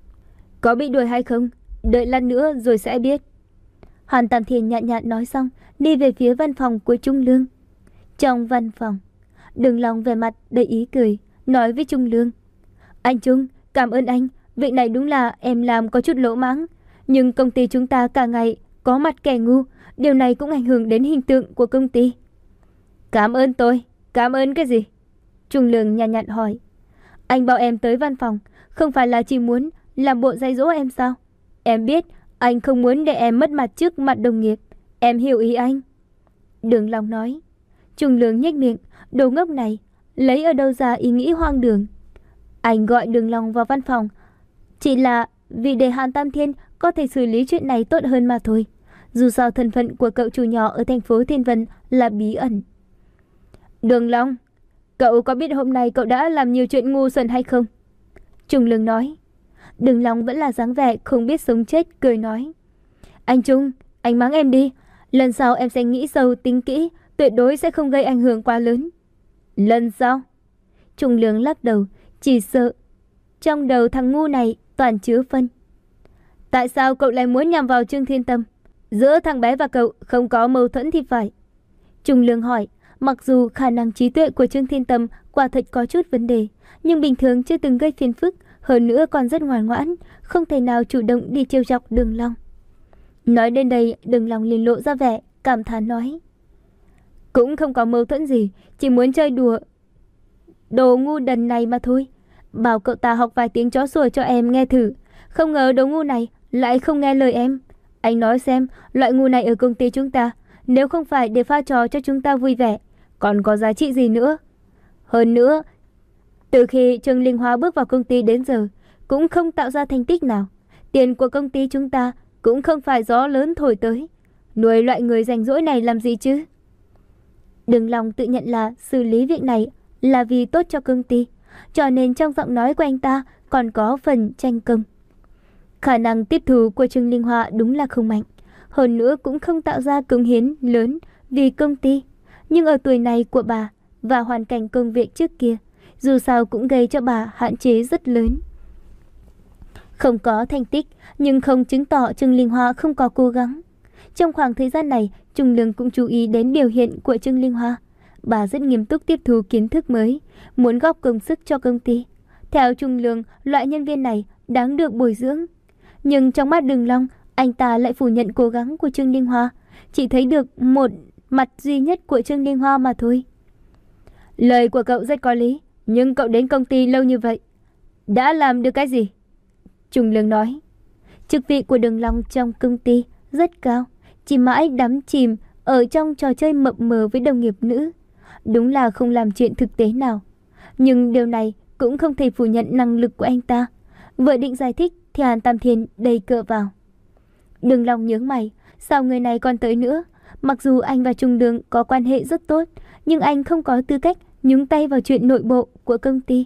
Có bị đuổi hay không? Đợi lát nữa rồi sẽ biết. Hàn Tam Thiên nhạt nhạt nói xong, đi về phía văn phòng của Trung Lương. Trong văn phòng, Đường Long vẻ mặt đầy ý cười, nói với Trung Lương. Anh Trung, cảm ơn anh. Việc này đúng là em làm có chút lỗ mãng. Nhưng công ty chúng ta cả ngày có mặt kẻ ngu. Điều này cũng ảnh hưởng đến hình tượng của công ty. Cảm ơn tôi? Cảm ơn cái gì? Trung Lương nhàn nhạt hỏi. Anh bảo em tới văn phòng, không phải là chỉ muốn làm bộ dạy dỗ em sao? Em biết anh không muốn để em mất mặt trước mặt đồng nghiệp. Em hiểu ý anh. Đường Long nói. Trung Lương nhếch miệng. Đồ ngốc này lấy ở đâu ra ý nghĩ hoang đường? Anh gọi Đường Long vào văn phòng chỉ là vì để Hàn Tam Thiên có thể xử lý chuyện này tốt hơn mà thôi. Dù sao thân phận của cậu chủ nhỏ ở thành phố Thiên Vân là bí ẩn. Đường Long, cậu có biết hôm nay cậu đã làm nhiều chuyện ngu xuẩn hay không? Trung Lương nói. Đường Long vẫn là dáng vẻ không biết sống chết, cười nói. Anh Trung, anh mắng em đi. Lần sau em sẽ nghĩ sâu tính kỹ, tuyệt đối sẽ không gây ảnh hưởng quá lớn. Lần sau? Trung Lương lắc đầu, chỉ sợ trong đầu thằng ngu này toàn chứa phân. Tại sao cậu lại muốn nhằm vào Trương Thiên Tâm? Giữa thằng bé và cậu không có mâu thuẫn thì phải. Trung Lương hỏi. Mặc dù khả năng trí tuệ của Trương Thiên Tâm quả thật có chút vấn đề, nhưng bình thường chưa từng gây phiền phức, hơn nữa còn rất ngoan ngoãn, không thể nào chủ động đi trêu chọc Đường Long. Nói đến đây, Đường Long liền lộ ra vẻ cảm thán nói. Cũng không có mâu thuẫn gì, chỉ muốn chơi đùa đồ ngu đần này mà thôi. Bảo cậu ta học vài tiếng chó sủa cho em nghe thử. Không ngờ đồ ngu này lại không nghe lời em. Anh nói xem, loại ngu này ở công ty chúng ta, nếu không phải để pha trò cho chúng ta vui vẻ, còn có giá trị gì nữa? Hơn nữa, từ khi Trương Linh Hoa bước vào công ty đến giờ, cũng không tạo ra thành tích nào. Tiền của công ty chúng ta cũng không phải gió lớn thổi tới. Nuôi loại người rảnh rỗi này làm gì chứ? Đường Long tự nhận là xử lý việc này là vì tốt cho công ty, cho nên trong giọng nói của anh ta còn có phần tranh công. Khả năng tiếp thu của Trương Linh Hoa đúng là không mạnh, hơn nữa cũng không tạo ra cống hiến lớn vì công ty. Nhưng ở tuổi này của bà và hoàn cảnh công việc trước kia, dù sao cũng gây cho bà hạn chế rất lớn. Không có thành tích, nhưng không chứng tỏ Trương Linh Hoa không có cố gắng. Trong khoảng thời gian này, Trung Lương cũng chú ý đến biểu hiện của Trương Linh Hoa. Bà rất nghiêm túc tiếp thu kiến thức mới, muốn góp công sức cho công ty. Theo Trung Lương, loại nhân viên này đáng được bồi dưỡng. Nhưng trong mắt Đường Long, anh ta lại phủ nhận cố gắng của Trương Linh Hoa, chỉ thấy được một mặt duy nhất của Trương Linh Hoa mà thôi. Lời của cậu rất có lý, nhưng cậu đến công ty lâu như vậy, đã làm được cái gì? Trung Lương nói. Chức vị của Đường Long trong công ty rất cao, chỉ mãi đắm chìm ở trong trò chơi mập mờ với đồng nghiệp nữ. Đúng là không làm chuyện thực tế nào. Nhưng điều này cũng không thể phủ nhận năng lực của anh ta. Vừa định giải thích thì Hàn Tam Thiên đầy cựa vào. Đường Long nhướng mày, sao người này còn tới nữa? Mặc dù anh và Trung Lương có quan hệ rất tốt, nhưng anh không có tư cách nhúng tay vào chuyện nội bộ của công ty.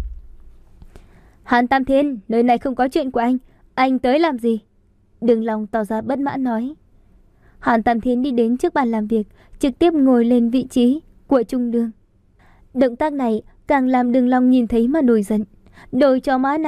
Hàn Tam Thiên, nơi này không có chuyện của anh, anh tới làm gì? Đường Long tỏ ra bất mãn nói. Hàn Tam Thiên đi đến trước bàn làm việc, trực tiếp ngồi lên vị trí của Trung Lương. Động tác này càng làm Đường Long nhìn thấy mà nổi giận. Đồ chó má này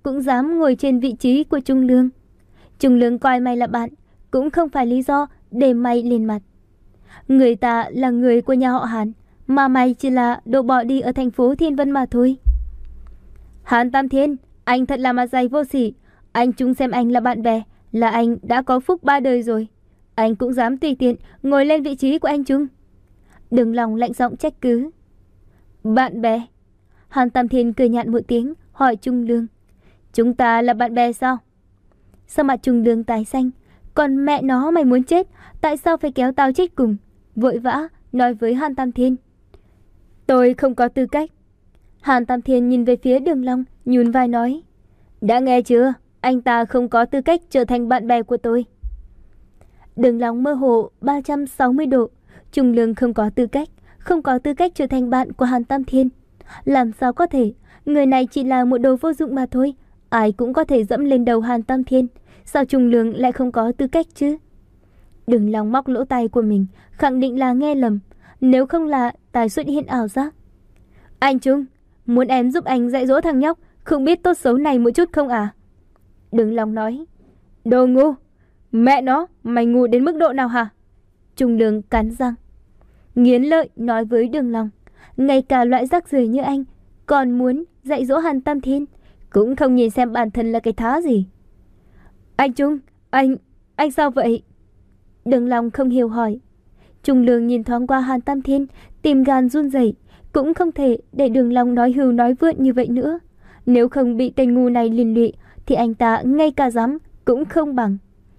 cũng dám ngồi trên vị trí của Trung Lương. Trung Lương coi mày là bạn, cũng không phải lý do để mày lên mặt. Người ta là người của nhà họ Hàn, mà mày chỉ là đồ bỏ đi ở thành phố Thiên Vân mà thôi. Hàn Tam Thiên, anh thật là mặt dày vô sỉ. Anh Trung xem anh là bạn bè, là anh đã có phúc ba đời rồi. Anh cũng dám tùy tiện ngồi lên vị trí của anh Trung. Đường Long lạnh giọng trách cứ. Bạn bè? Hàn Tam Thiên cười nhạt một tiếng, hỏi Trung Lương. Chúng ta là bạn bè sao? Sao mặt Trung Lương tái xanh? Còn mẹ nó mày muốn chết, tại sao phải kéo tao chết cùng? Vội vã nói với Hàn Tam Thiên. Tôi không có tư cách. Hàn Tam Thiên nhìn về phía Đường Long, nhún vai nói. Đã nghe chưa? Anh ta không có tư cách trở thành bạn bè của tôi. Đường Long mơ hồ ba trăm sáu mươi độ. Trung Lương không có tư cách, không có tư cách trở thành bạn của Hàn Tam Thiên. Làm sao có thể? Người này chỉ là một đồ vô dụng mà thôi. Ai cũng có thể dẫm lên đầu Hàn Tam Thiên. Sao Trung Lương lại không có tư cách chứ? Đường Long móc lỗ tai của mình, khẳng định là nghe lầm. Nếu không là tài xuất hiện ảo giác. Anh Trung, muốn em giúp anh dạy dỗ thằng nhóc không biết tốt xấu này một chút không à? Đường Long nói. Đồ ngu. Mẹ nó, mày ngu đến mức độ nào hả? Trung Lương cắn răng, nghiến lợi nói với Đường Long. Ngay cả loại rác rưởi như anh còn muốn dạy dỗ Hàn Tam Thiên, cũng không nhìn xem bản thân là cái thá gì. Anh Trung, anh, anh sao vậy? Đường Long không hiểu hỏi. Trung Lương nhìn thoáng qua Hàn Tam Thiên, tim gan run rẩy, cũng không thể để Đường Long nói hưu nói vượn như vậy nữa. Nếu không bị tên ngu này liên lụy, thì anh ta ngay cả dám cũng không bằng.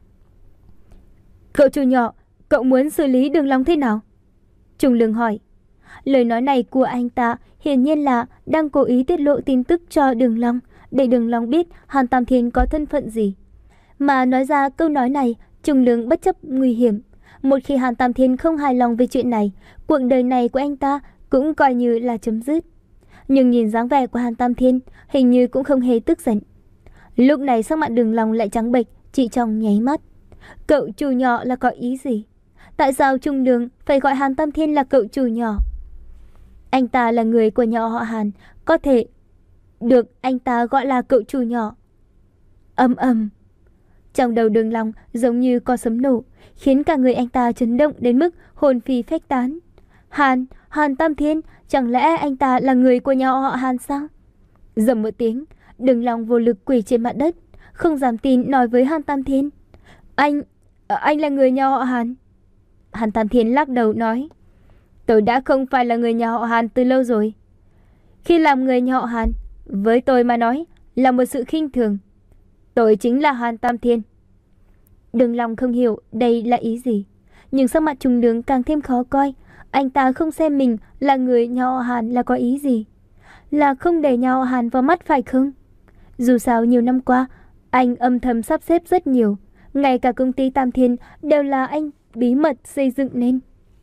Cậu chủ nhỏ, cậu muốn xử lý Đường Long thế nào? Trung Lương hỏi. Lời nói này của anh ta hiển nhiên là đang cố ý tiết lộ tin tức cho Đường Long, để Đường Long biết Hàn Tam Thiên có thân phận gì. Mà nói ra câu nói này, Trung Lương bất chấp nguy hiểm. Một khi Hàn Tam Thiên không hài lòng về chuyện này, cuộc đời này của anh ta cũng coi như là chấm dứt. Nhưng nhìn dáng vẻ của Hàn Tam Thiên, hình như cũng không hề tức giận. Lúc này sắc mặt Đường Long lại trắng bệch, chỉ trong nháy mắt. Cậu chủ nhỏ là có ý gì? Tại sao Trung Lương phải gọi Hàn Tam Thiên là cậu chủ nhỏ? Anh ta là người của nhà họ Hàn, có thể được anh ta gọi là cậu chủ nhỏ. Ầm ầm. Trong đầu Đường Long giống như có sấm nổ, khiến cả người anh ta chấn động đến mức hồn phi phách tán. Hàn, Hàn Tam Thiên, chẳng lẽ anh ta là người của nhà họ Hàn sao? Rầm một tiếng, Đường Long vô lực quỳ trên mặt đất, không dám tin nói với Hàn Tam Thiên. Anh, anh là người nhà họ Hàn. Hàn Tam Thiên lắc đầu nói. Tôi đã không phải là người nhà họ Hàn từ lâu rồi. Khi làm người nhà họ Hàn, với tôi mà nói là một sự khinh thường. Tôi chính là Hàn Tam Thiên. Đường Long không hiểu đây là ý gì, nhưng sắc mặt Trung Lương càng thêm khó coi. Anh ta không xem mình là người nhà họ Hàn là có ý gì? Là không để nhà họ Hàn vào mắt phải không? Dù sao nhiều năm qua, anh âm thầm sắp xếp rất nhiều. Ngay cả công ty Tam Thiên đều là anh bí mật xây dựng nên.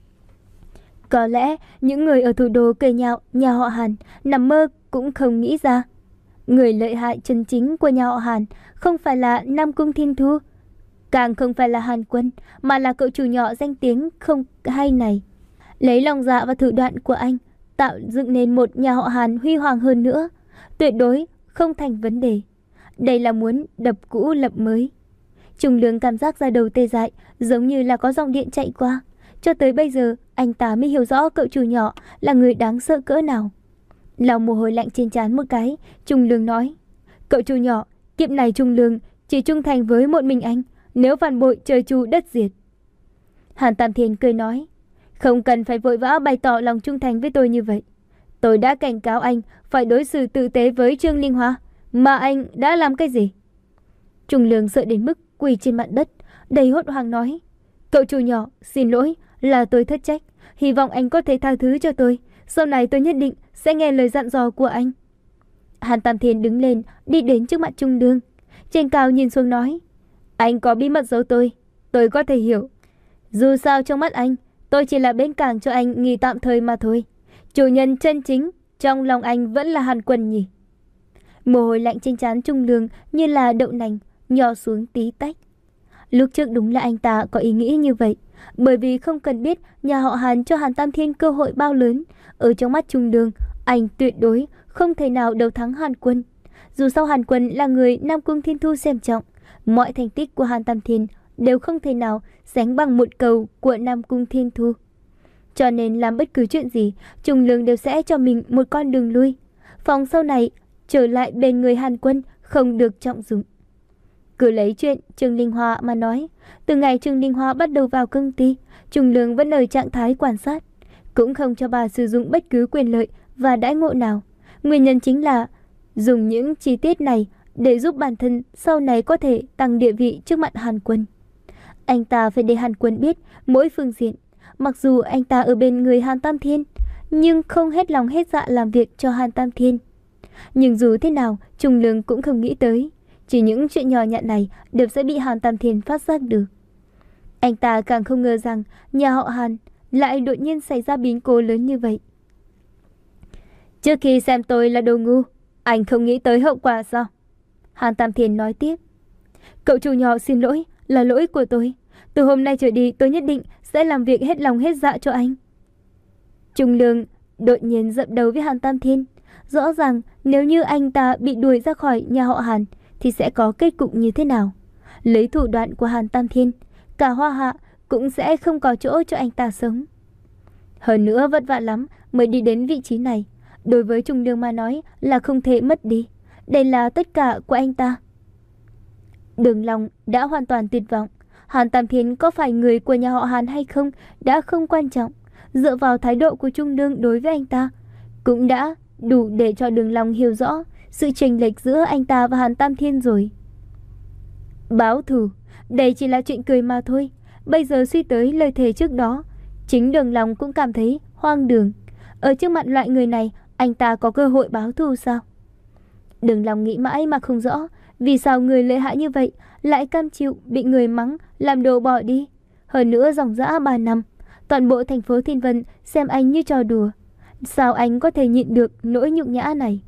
Có lẽ những người ở thủ đô cười nhạo nhà họ Hàn nằm mơ cũng không nghĩ ra. Người lợi hại chân chính của nhà họ Hàn không phải là Nam Cung Thiên Thu, càng không phải là Hàn Quân, mà là cậu chủ nhỏ danh tiếng không hay này. Lấy lòng dạ và thủ đoạn của anh, tạo dựng nên một nhà họ Hàn huy hoàng hơn nữa, tuyệt đối không thành vấn đề. Đây là muốn đập cũ lập mới. Trung Lương cảm giác da đầu tê dại, giống như là có dòng điện chạy qua. Cho tới bây giờ, anh ta mới hiểu rõ cậu chủ nhỏ là người đáng sợ cỡ nào. Lau mồ hôi lạnh trên trán một cái, Trung Lương nói. Cậu chủ nhỏ, kiếp này Trung Lương chỉ trung thành với một mình anh, nếu phản bội trời chu đất diệt. Hàn Tam Thiên cười nói. Không cần phải vội vã bày tỏ lòng trung thành với tôi như vậy. Tôi đã cảnh cáo anh phải đối xử tử tế với Trương Linh Hoa, mà anh đã làm cái gì? Trung Lương sợ đến mức quỳ trên mặt đất, đầy hốt hoảng nói. Cậu chủ nhỏ, xin lỗi, là tôi thất trách. Hy vọng anh có thể tha thứ cho tôi. Sau này tôi nhất định sẽ nghe lời dặn dò của anh. Hàn Tam Thiên đứng lên, đi đến trước mặt Trung Lương. Trên cao nhìn xuống nói. Anh có bí mật giấu tôi, tôi có thể hiểu. Dù sao trong mắt anh, tôi chỉ là bến cảng cho anh nghỉ tạm thời mà thôi. Chủ nhân chân chính trong lòng anh vẫn là Hàn Quân nhỉ? Mồ hôi lạnh trên trán Trung Lương như là đậu nành nhỏ xuống tí tách. Lúc trước đúng là anh ta có ý nghĩ như vậy, bởi vì không cần biết nhà họ Hàn cho Hàn Tam Thiên cơ hội bao lớn. Ở trong mắt Trung Lương, anh tuyệt đối không thể nào đấu thắng Hàn Quân. Dù sao Hàn Quân là người Nam Cung Thiên Thu xem trọng, mọi thành tích của Hàn Tam Thiên đều không thể nào sánh bằng một câu của Nam Cung Thiên Thu. Cho nên làm bất cứ chuyện gì, Trung Lương đều sẽ cho mình một con đường lui. Phòng sau này trở lại bên người Hàn Quân không được trọng dụng. Cứ lấy chuyện Trương Linh Hoa mà nói, từ ngày Trương Linh Hoa bắt đầu vào công ty, Trung Lương vẫn ở trạng thái quan sát, cũng không cho bà sử dụng bất cứ quyền lợi và đãi ngộ nào. Nguyên nhân chính là dùng những chi tiết này để giúp bản thân sau này có thể tăng địa vị trước mặt Hàn Quân. Anh ta phải để Hàn Quân biết mỗi phương diện. Mặc dù anh ta ở bên người Hàn Tam Thiên, nhưng không hết lòng hết dạ làm việc cho Hàn Tam Thiên. Nhưng dù thế nào, Trung Lương cũng không nghĩ tới, chỉ những chuyện nhỏ nhặt này đều sẽ bị Hàn Tam Thiên phát giác được. Anh ta càng không ngờ rằng nhà họ Hàn lại đột nhiên xảy ra biến cố lớn như vậy. Trước khi xem tôi là đồ ngu, anh không nghĩ tới hậu quả sao? Hàn Tam Thiên nói tiếp. Cậu chủ nhỏ xin lỗi, là lỗi của tôi. Từ hôm nay trở đi tôi nhất định sẽ làm việc hết lòng hết dạ cho anh. Trung Lương đột nhiên dậm đầu với Hàn Tam Thiên. Rõ ràng nếu như anh ta bị đuổi ra khỏi nhà họ Hàn thì sẽ có kết cục như thế nào. Lấy thủ đoạn của Hàn Tam Thiên, cả Hoa Hạ cũng sẽ không có chỗ cho anh ta sống. Hơn nữa vất vả lắm mới đi đến vị trí này. Đối với Trung Lương mà nói là không thể mất đi. Đây là tất cả của anh ta. Đường Long đã hoàn toàn tuyệt vọng. Hàn Tam Thiên có phải người của nhà họ Hàn hay không đã không quan trọng. Dựa vào thái độ của Trung Lương đối với anh ta cũng đã đủ để cho Đường Long hiểu rõ sự chênh lệch giữa anh ta và Hàn Tam Thiên rồi. Báo thù, đây chỉ là chuyện cười mà thôi. Bây giờ suy tới lời thề trước đó, chính Đường Long cũng cảm thấy hoang đường. Ở trước mặt loại người này, anh ta có cơ hội báo thù sao? Đường Long nghĩ mãi mà không rõ, vì sao người lợi hại như vậy lại cam chịu bị người mắng làm đồ bỏ đi. Hơn nữa dòng dã ba năm, toàn bộ thành phố Thiên Vân xem anh như trò đùa. Sao anh có thể nhịn được nỗi nhục nhã này?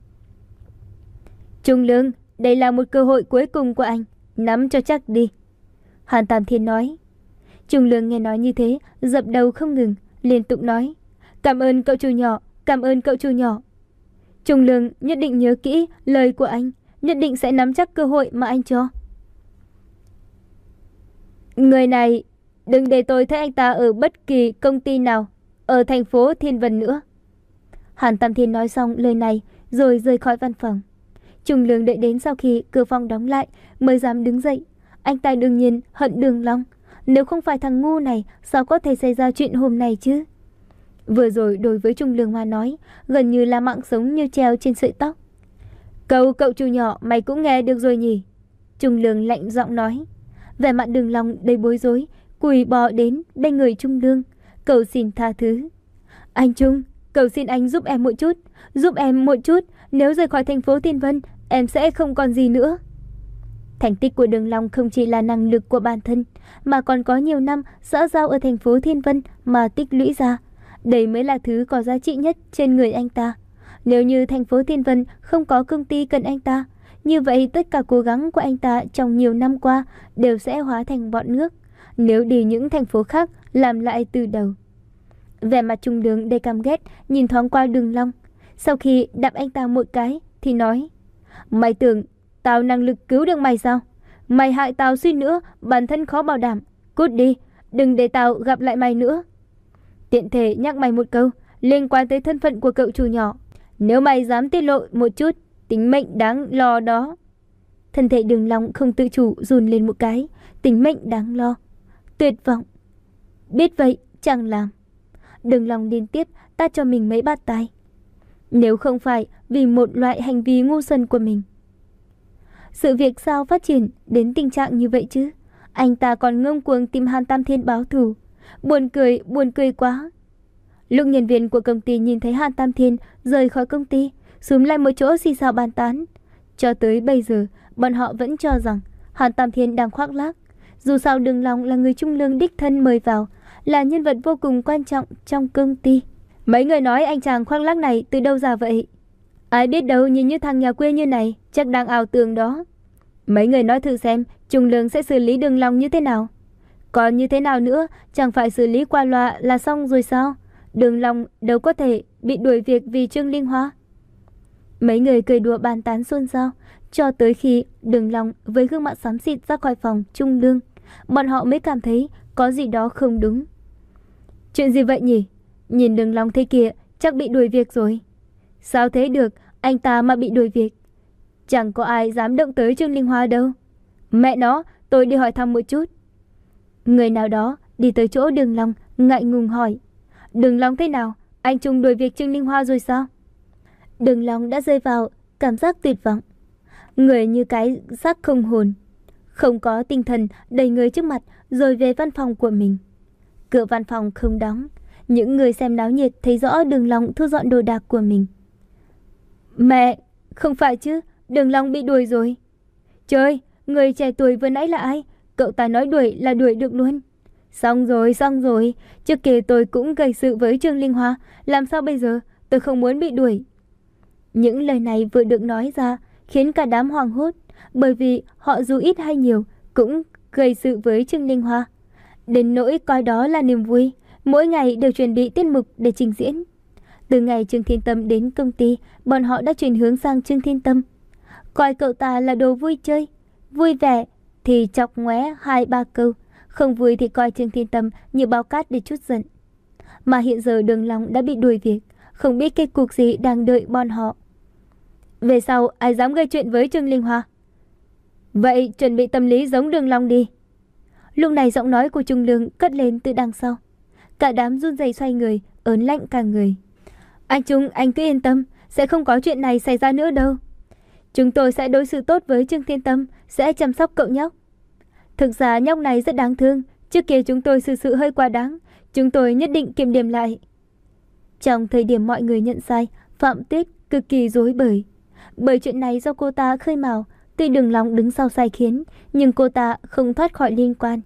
Trung Lương, đây là một cơ hội cuối cùng của anh, nắm cho chắc đi. Hàn Tam Thiên nói. Trung Lương nghe nói như thế, dập đầu không ngừng, liên tục nói. Cảm ơn cậu chủ nhỏ, cảm ơn cậu chủ nhỏ. Trung Lương nhất định nhớ kỹ lời của anh, nhất định sẽ nắm chắc cơ hội mà anh cho. Người này, đừng để tôi thấy anh ta ở bất kỳ công ty nào ở thành phố Thiên Vân nữa. Hàn Tam Thiên nói xong lời này rồi rời khỏi văn phòng. Trung Lương đợi đến sau khi cửa phòng đóng lại mới dám đứng dậy. Anh ta đương nhiên hận Đường Long. Nếu không phải thằng ngu này, sao có thể xảy ra chuyện hôm nay chứ? Vừa rồi đối với Trung Lương mà nói, gần như là mạng sống như treo trên sợi tóc. Câu cậu chủ nhỏ mày cũng nghe được rồi nhỉ? Trung Lương lạnh giọng nói. Vẻ mặt Đường Long đầy bối rối, quỳ bò đến bên người Trung Lương, cầu xin tha thứ. Anh Trung, cầu xin anh giúp em một chút, giúp em một chút, nếu rời khỏi thành phố Thiên Vân, em sẽ không còn gì nữa. Thành tích của Đường Long không chỉ là năng lực của bản thân, mà còn có nhiều năm xã giao ở thành phố Thiên Vân mà tích lũy ra. Đây mới là thứ có giá trị nhất trên người anh ta. Nếu như thành phố Thiên Vân không có công ty cần anh ta, như vậy tất cả cố gắng của anh ta trong nhiều năm qua đều sẽ hóa thành bọt nước. Nếu đi những thành phố khác làm lại từ đầu. Vẻ mặt Trung Lương đầy căm ghét nhìn thoáng qua Đường Long. Sau khi đạp anh ta một cái thì nói. Mày tưởng tao năng lực cứu được mày sao? Mày hại tao suýt nữa, bản thân khó bảo đảm. Cút đi, đừng để tao gặp lại mày nữa. Tiện thể nhắc mày một câu liên quan tới thân phận của cậu chủ nhỏ. Nếu mày dám tiết lộ một chút, tính mệnh đáng lo đó. Thân thể Đường Long không tự chủ run lên một cái. Tính mệnh đáng lo. Tuyệt vọng. Biết vậy chẳng làm. Đường Long liên tiếp tát cho mình mấy bạt tai. Nếu không phải vì một loại hành vi ngu xuẩn của mình. Sự việc sao phát triển đến tình trạng như vậy chứ? Anh ta còn ngông cuồng tìm Hàn Tam Thiên báo thù. Buồn cười, buồn cười quá. Lúc nhân viên của công ty nhìn thấy Hàn Tam Thiên rời khỏi công ty, xúm lại một chỗ xì xào bàn tán. Cho tới bây giờ, bọn họ vẫn cho rằng Hàn Tam Thiên đang khoác lác. Dù sao Đường Long là người Trung Lương đích thân mời vào, là nhân vật vô cùng quan trọng trong công ty. Mấy người nói anh chàng khoác lác này từ đâu ra vậy? Ai biết đâu, nhìn như thằng nhà quê như này, chắc đang ảo tưởng đó. Mấy người nói thử xem, Trung Lương sẽ xử lý Đường Long như thế nào? Còn như thế nào nữa, chẳng phải xử lý qua loa là xong rồi sao? Đường Long đâu có thể bị đuổi việc vì Trương Linh Hoa. Mấy người cười đùa bàn tán xôn xao, cho tới khi Đường Long với gương mặt xám xịt ra khỏi phòng Trung Lương, bọn họ mới cảm thấy có gì đó không đúng. Chuyện gì vậy nhỉ? Nhìn Đường Long thế kia, chắc bị đuổi việc rồi. Sao thế được, anh ta mà bị đuổi việc? Chẳng có ai dám động tới Trương Linh Hoa đâu. Mẹ nó, tôi đi hỏi thăm một chút. Người nào đó đi tới chỗ Đường Long, ngại ngùng hỏi. Đường Long thế nào? Anh Trung đuổi việc Trương Linh Hoa rồi sao? Đường Long đã rơi vào cảm giác tuyệt vọng. Người như cái xác không hồn, không có tinh thần, đầy người trước mặt, rồi về văn phòng của mình. Cửa văn phòng không đóng. Những người xem náo nhiệt thấy rõ Đường Long thu dọn đồ đạc của mình. Mẹ, không phải chứ, Đường Long bị đuổi rồi. Trời, người trẻ tuổi vừa nãy là ai? Cậu ta nói đuổi là đuổi được luôn. Xong rồi, xong rồi, trước kia tôi cũng gây sự với Trương Linh Hoa, làm sao bây giờ? Tôi không muốn bị đuổi. Những lời này vừa được nói ra khiến cả đám hoảng hốt, bởi vì họ dù ít hay nhiều cũng gây sự với Trương Linh Hoa, đến nỗi coi đó là niềm vui, mỗi ngày đều chuẩn bị tiết mục để trình diễn. Từ ngày Trương Thiên Tâm đến công ty, bọn họ đã chuyển hướng sang Trương Thiên Tâm, coi cậu ta là đồ vui chơi, vui vẻ thì chọc ngoé hai ba câu, không vui thì coi Trương Thiên Tâm như bao cát để trút giận. Mà hiện giờ Đường Long đã bị đuổi việc, không biết kết cục gì đang đợi bọn họ. Về sau ai dám gây chuyện với Trương Linh Hoa? Vậy chuẩn bị tâm lý giống Đường Long đi. Lúc này giọng nói của Trung Lương cất lên từ đằng sau. Cả đám run rẩy xoay người, ớn lạnh cả người. Anh Trung, anh cứ yên tâm, sẽ không có chuyện này xảy ra nữa đâu. Chúng tôi sẽ đối xử tốt với Trương Thiên Tâm, sẽ chăm sóc cậu nhóc. Thực ra nhóc này rất đáng thương, trước kia chúng tôi xử sự hơi quá đáng, chúng tôi nhất định kiểm điểm lại. Trong thời điểm mọi người nhận sai, Phạm Tuyết cực kỳ rối bời. Bởi chuyện này do cô ta khơi mào, tuy Đường Long đứng sau sai khiến, nhưng cô ta không thoát khỏi liên quan.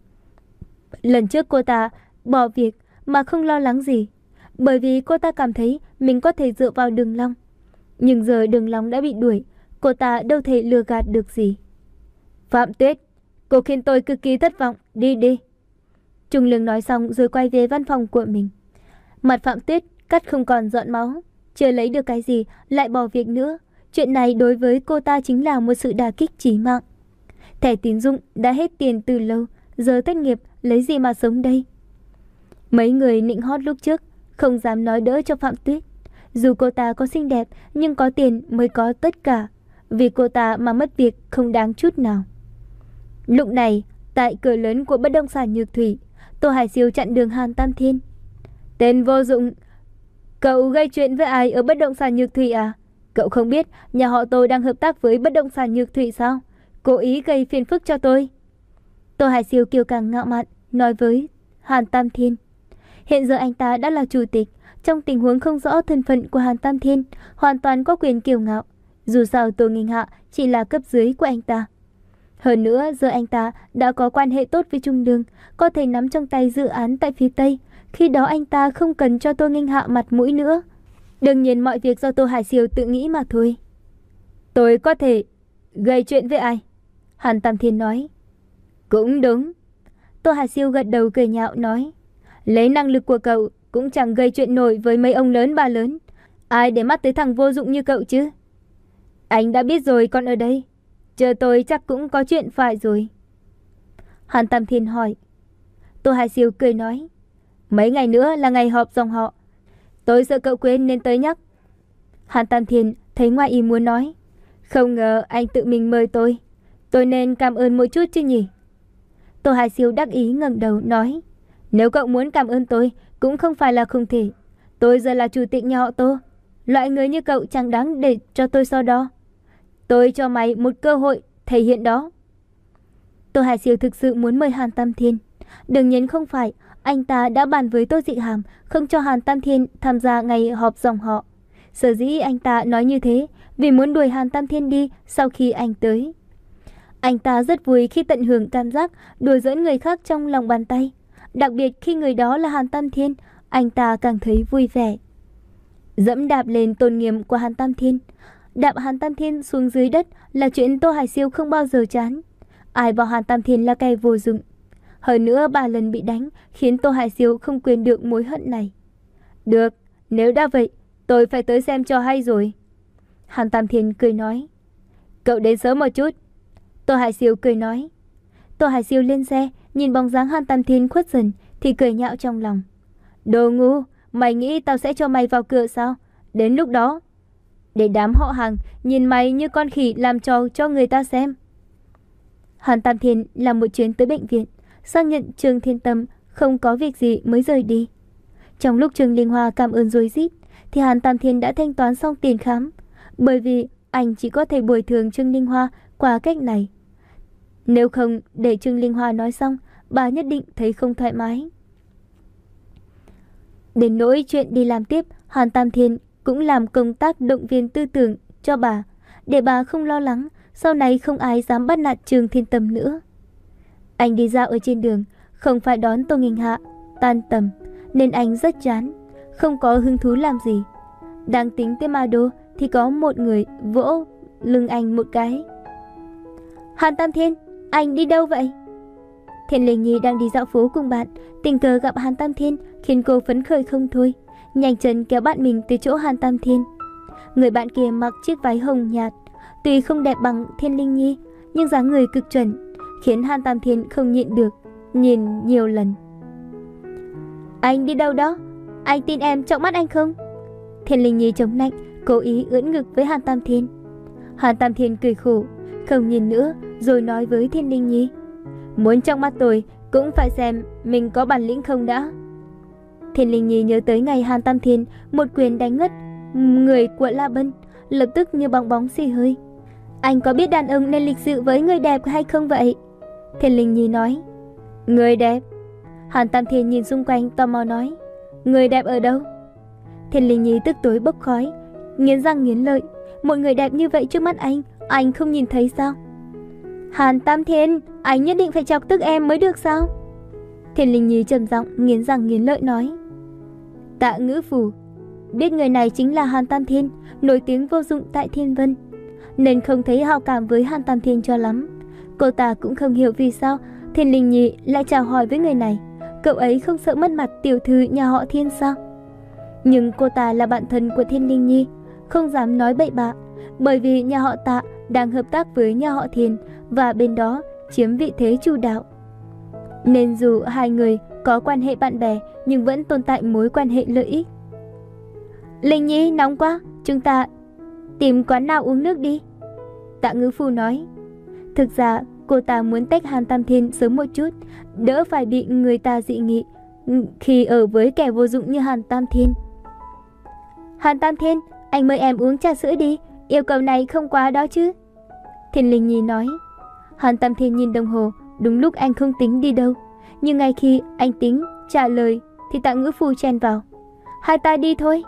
Lần trước cô ta bỏ việc mà không lo lắng gì, bởi vì cô ta cảm thấy mình có thể dựa vào Đường Long. Nhưng giờ Đường Long đã bị đuổi, cô ta đâu thể lừa gạt được gì. Phạm Tuyết, cô khiến tôi cực kỳ thất vọng, đi đi. Trung Lương nói xong rồi quay về văn phòng của mình. Mặt Phạm Tuyết cắt không còn giọt máu, chưa lấy được cái gì lại bỏ việc nữa. Chuyện này đối với cô ta chính là một sự đả kích chí mạng. Thẻ tín dụng đã hết tiền từ lâu, giờ thất nghiệp lấy gì mà sống đây? Mấy người nịnh hót lúc trước không dám nói đỡ cho Phạm Tuyết. Dù cô ta có xinh đẹp nhưng có tiền mới có tất cả. Vì cô ta mà mất việc không đáng chút nào. Lúc này, tại cửa lớn của bất động sản Nhược Thủy, Tô Hải Siêu chặn đường Hàn Tam Thiên. Tên vô dụng, cậu gây chuyện với ai ở bất động sản Nhược Thủy à? Cậu không biết nhà họ tôi đang hợp tác với bất động sản Nhược Thủy sao? Cố ý gây phiền phức cho tôi. Tô Hải Siêu kiêu căng ngạo mạn nói với Hàn Tam Thiên. Hiện giờ anh ta đã là chủ tịch, trong tình huống không rõ thân phận của Hàn Tam Thiên, hoàn toàn có quyền kiêu ngạo. Dù sao Tô Nghinh Hạ chỉ là cấp dưới của anh ta. Hơn nữa giờ anh ta đã có quan hệ tốt với Trung Lương, có thể nắm trong tay dự án tại phía Tây. Khi đó anh ta không cần cho Tô Nghinh Hạ mặt mũi nữa. Đương nhiên mọi việc do Tô Hải Siêu tự nghĩ mà thôi. Tôi có thể gây chuyện với ai? Hàn Tam Thiên nói. Cũng đúng. Tô Hải Siêu gật đầu cười nhạo nói. Lấy năng lực của cậu cũng chẳng gây chuyện nổi với mấy ông lớn bà lớn. Ai để mắt tới thằng vô dụng như cậu chứ? Anh đã biết rồi còn ở đây. Chờ tôi chắc cũng có chuyện phải rồi. Hàn Tam Thiên hỏi. Tô Hải Siêu cười nói. Mấy ngày nữa là ngày họp dòng họ. Tôi sợ cậu quên nên tới nhắc. Hàn Tam Thiên thấy ngoài ý muốn nói. Không ngờ anh tự mình mời tôi. Tôi nên cảm ơn một chút chứ nhỉ? Tô Hải Siêu đắc ý ngẩng đầu nói. Nếu cậu muốn cảm ơn tôi cũng không phải là không thể. Tôi giờ là chủ tịch nhà họ Tô. Loại người như cậu chẳng đáng để cho tôi so đo. Tôi cho mày một cơ hội thể hiện đó. Tô Hải Siêu thực sự muốn mời Hàn Tam Thiên. Đương nhiên không phải. Anh ta đã bàn với Tô Dị Hàm không cho Hàn Tam Thiên tham gia ngày họp dòng họ. Sở dĩ anh ta nói như thế vì muốn đuổi Hàn Tam Thiên đi sau khi anh tới. Anh ta rất vui khi tận hưởng cảm giác đùa giỡn người khác trong lòng bàn tay. Đặc biệt khi người đó là Hàn Tam Thiên, anh ta càng thấy vui vẻ. Dẫm đạp lên tôn nghiêm của Hàn Tam Thiên, đạp Hàn Tam Thiên xuống dưới đất là chuyện Tô Hải Siêu không bao giờ chán. Ai bảo Hàn Tam Thiên là kẻ vô dụng. Hơn nữa ba lần bị đánh khiến Tô Hải Siêu không quên được mối hận này. Được, nếu đã vậy, tôi phải tới xem cho hay rồi. Hàn Tam Thiên cười nói. Cậu đến sớm một chút. Tô Hải Siêu cười nói. Tô Hải Siêu lên xe, nhìn bóng dáng Hàn Tam Thiên khuất dần thì cười nhạo trong lòng. Đồ ngu, mày nghĩ tao sẽ cho mày vào cửa sao? Đến lúc đó, để đám họ hàng nhìn mày như con khỉ làm trò cho người ta xem. Hàn Tam Thiên làm một chuyến tới bệnh viện, xác nhận Trương Thiên Tâm không có việc gì mới rời đi. Trong lúc Trương Linh Hoa cảm ơn rối rít thì Hàn Tam Thiên đã thanh toán xong tiền khám, bởi vì anh chỉ có thể bồi thường Trương Linh Hoa qua cách này. Nếu không để Trương Linh Hoa nói xong, bà nhất định thấy không thoải mái. Đến nỗi chuyện đi làm tiếp, Hàn Tam Thiên cũng làm công tác động viên tư tưởng cho bà, để bà không lo lắng, sau này không ai dám bắt nạt Trương Thiên Tâm nữa. Anh đi dạo ở trên đường, không phải đón Tô Nghinh Hạ tan tầm, nên anh rất chán, không có hứng thú làm gì. Đang tính tới Ma Đô thì có một người vỗ lưng anh một cái. Hàn Tam Thiên, anh đi đâu vậy? Thiên Linh Nhi đang đi dạo phố cùng bạn, tình cờ gặp Hàn Tam Thiên khiến cô phấn khởi không thôi, nhanh chân kéo bạn mình tới chỗ Hàn Tam Thiên. Người bạn kia mặc chiếc váy hồng nhạt, tuy không đẹp bằng Thiên Linh Nhi nhưng dáng người cực chuẩn, khiến Hàn Tam Thiên không nhịn được nhìn nhiều lần. Anh đi đâu đó? Anh tin em trọng mắt anh không? Thiên Linh Nhi chống nạnh, cố ý ưỡn ngực với Hàn Tam Thiên. Hàn Tam Thiên cười khổ, không nhìn nữa, rồi nói với Thiên Linh Nhi. Muốn trong mắt tôi cũng phải xem mình có bản lĩnh không đã. Thiên Linh Nhi nhớ tới ngày Hàn Tam Thiên một quyền đánh ngất người của La Bân, lập tức như bong bóng xì hơi. Anh có biết đàn ông nên lịch sự với người đẹp hay không vậy? Thiên Linh Nhi nói. Người đẹp? Hàn Tam Thiên nhìn xung quanh tò mò nói. Người đẹp ở đâu? Thiên Linh Nhi tức tối bốc khói, nghiến răng nghiến lợi. Một người đẹp như vậy trước mắt anh, anh không nhìn thấy sao? Hàn Tam Thiên, anh nhất định phải chọc tức em mới được sao? Thiên Linh Nhi trầm giọng nghiến răng nghiến lợi nói. Tạ Ngữ Phủ biết người này chính là Hàn Tam Thiên, nổi tiếng vô dụng tại Thiên Vân, nên không thấy hào cảm với Hàn Tam Thiên cho lắm. Cô ta cũng không hiểu vì sao Thiên Linh Nhi lại chào hỏi với người này. Cậu ấy không sợ mất mặt tiểu thư nhà họ Thiên sao? Nhưng cô ta là bạn thân của Thiên Linh Nhi, không dám nói bậy bạ, bởi vì nhà họ Tạ đang hợp tác với nhà họ Thiên và bên đó chiếm vị thế chủ đạo. Nên dù hai người có quan hệ bạn bè nhưng vẫn tồn tại mối quan hệ lợi ích. Linh Nhi, nóng quá, chúng ta tìm quán nào uống nước đi. Tạ Ngữ Phu nói. Thực ra cô ta muốn tách Hàn Tam Thiên sớm một chút, đỡ phải bị người ta dị nghị khi ở với kẻ vô dụng như Hàn Tam Thiên. Hàn Tam Thiên, anh mời em uống trà sữa đi, yêu cầu này không quá đó chứ? Thiên Linh Nhi nói. Hàn Tam Thiên nhìn đồng hồ, đúng lúc anh không tính đi đâu, nhưng ngay khi anh tính trả lời thì Tạ Ngữ Phu chen vào. Hai ta đi thôi.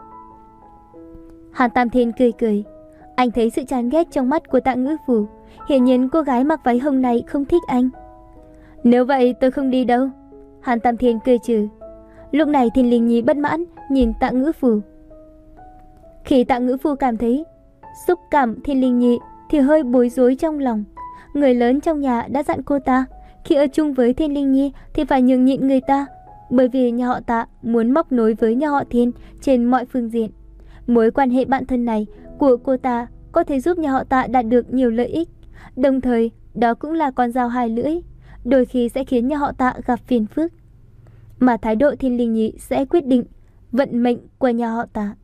Hàn Tam Thiên cười cười, anh thấy sự chán ghét trong mắt của Tạ Ngữ Phu. Hiển nhiên cô gái mặc váy hồng này không thích anh. Nếu vậy tôi không đi đâu. Hàn Tam Thiên cười trừ. Lúc này Thiên Linh Nhi bất mãn nhìn Tạ Ngữ Phu. Khi Tạ Ngữ Phu cảm thấy xúc cảm Thiên Linh Nhi thì hơi bối rối trong lòng. Người lớn trong nhà đã dặn cô ta khi ở chung với Thiên Linh Nhi thì phải nhường nhịn người ta, bởi vì nhà họ Tạ muốn móc nối với nhà họ Thiên trên mọi phương diện. Mối quan hệ bạn thân này của cô ta có thể giúp nhà họ Tạ đạt được nhiều lợi ích, đồng thời đó cũng là con dao hai lưỡi, đôi khi sẽ khiến nhà họ Tạ gặp phiền phức. Mà thái độ Thiên Linh Nhi sẽ quyết định vận mệnh của nhà họ Tạ.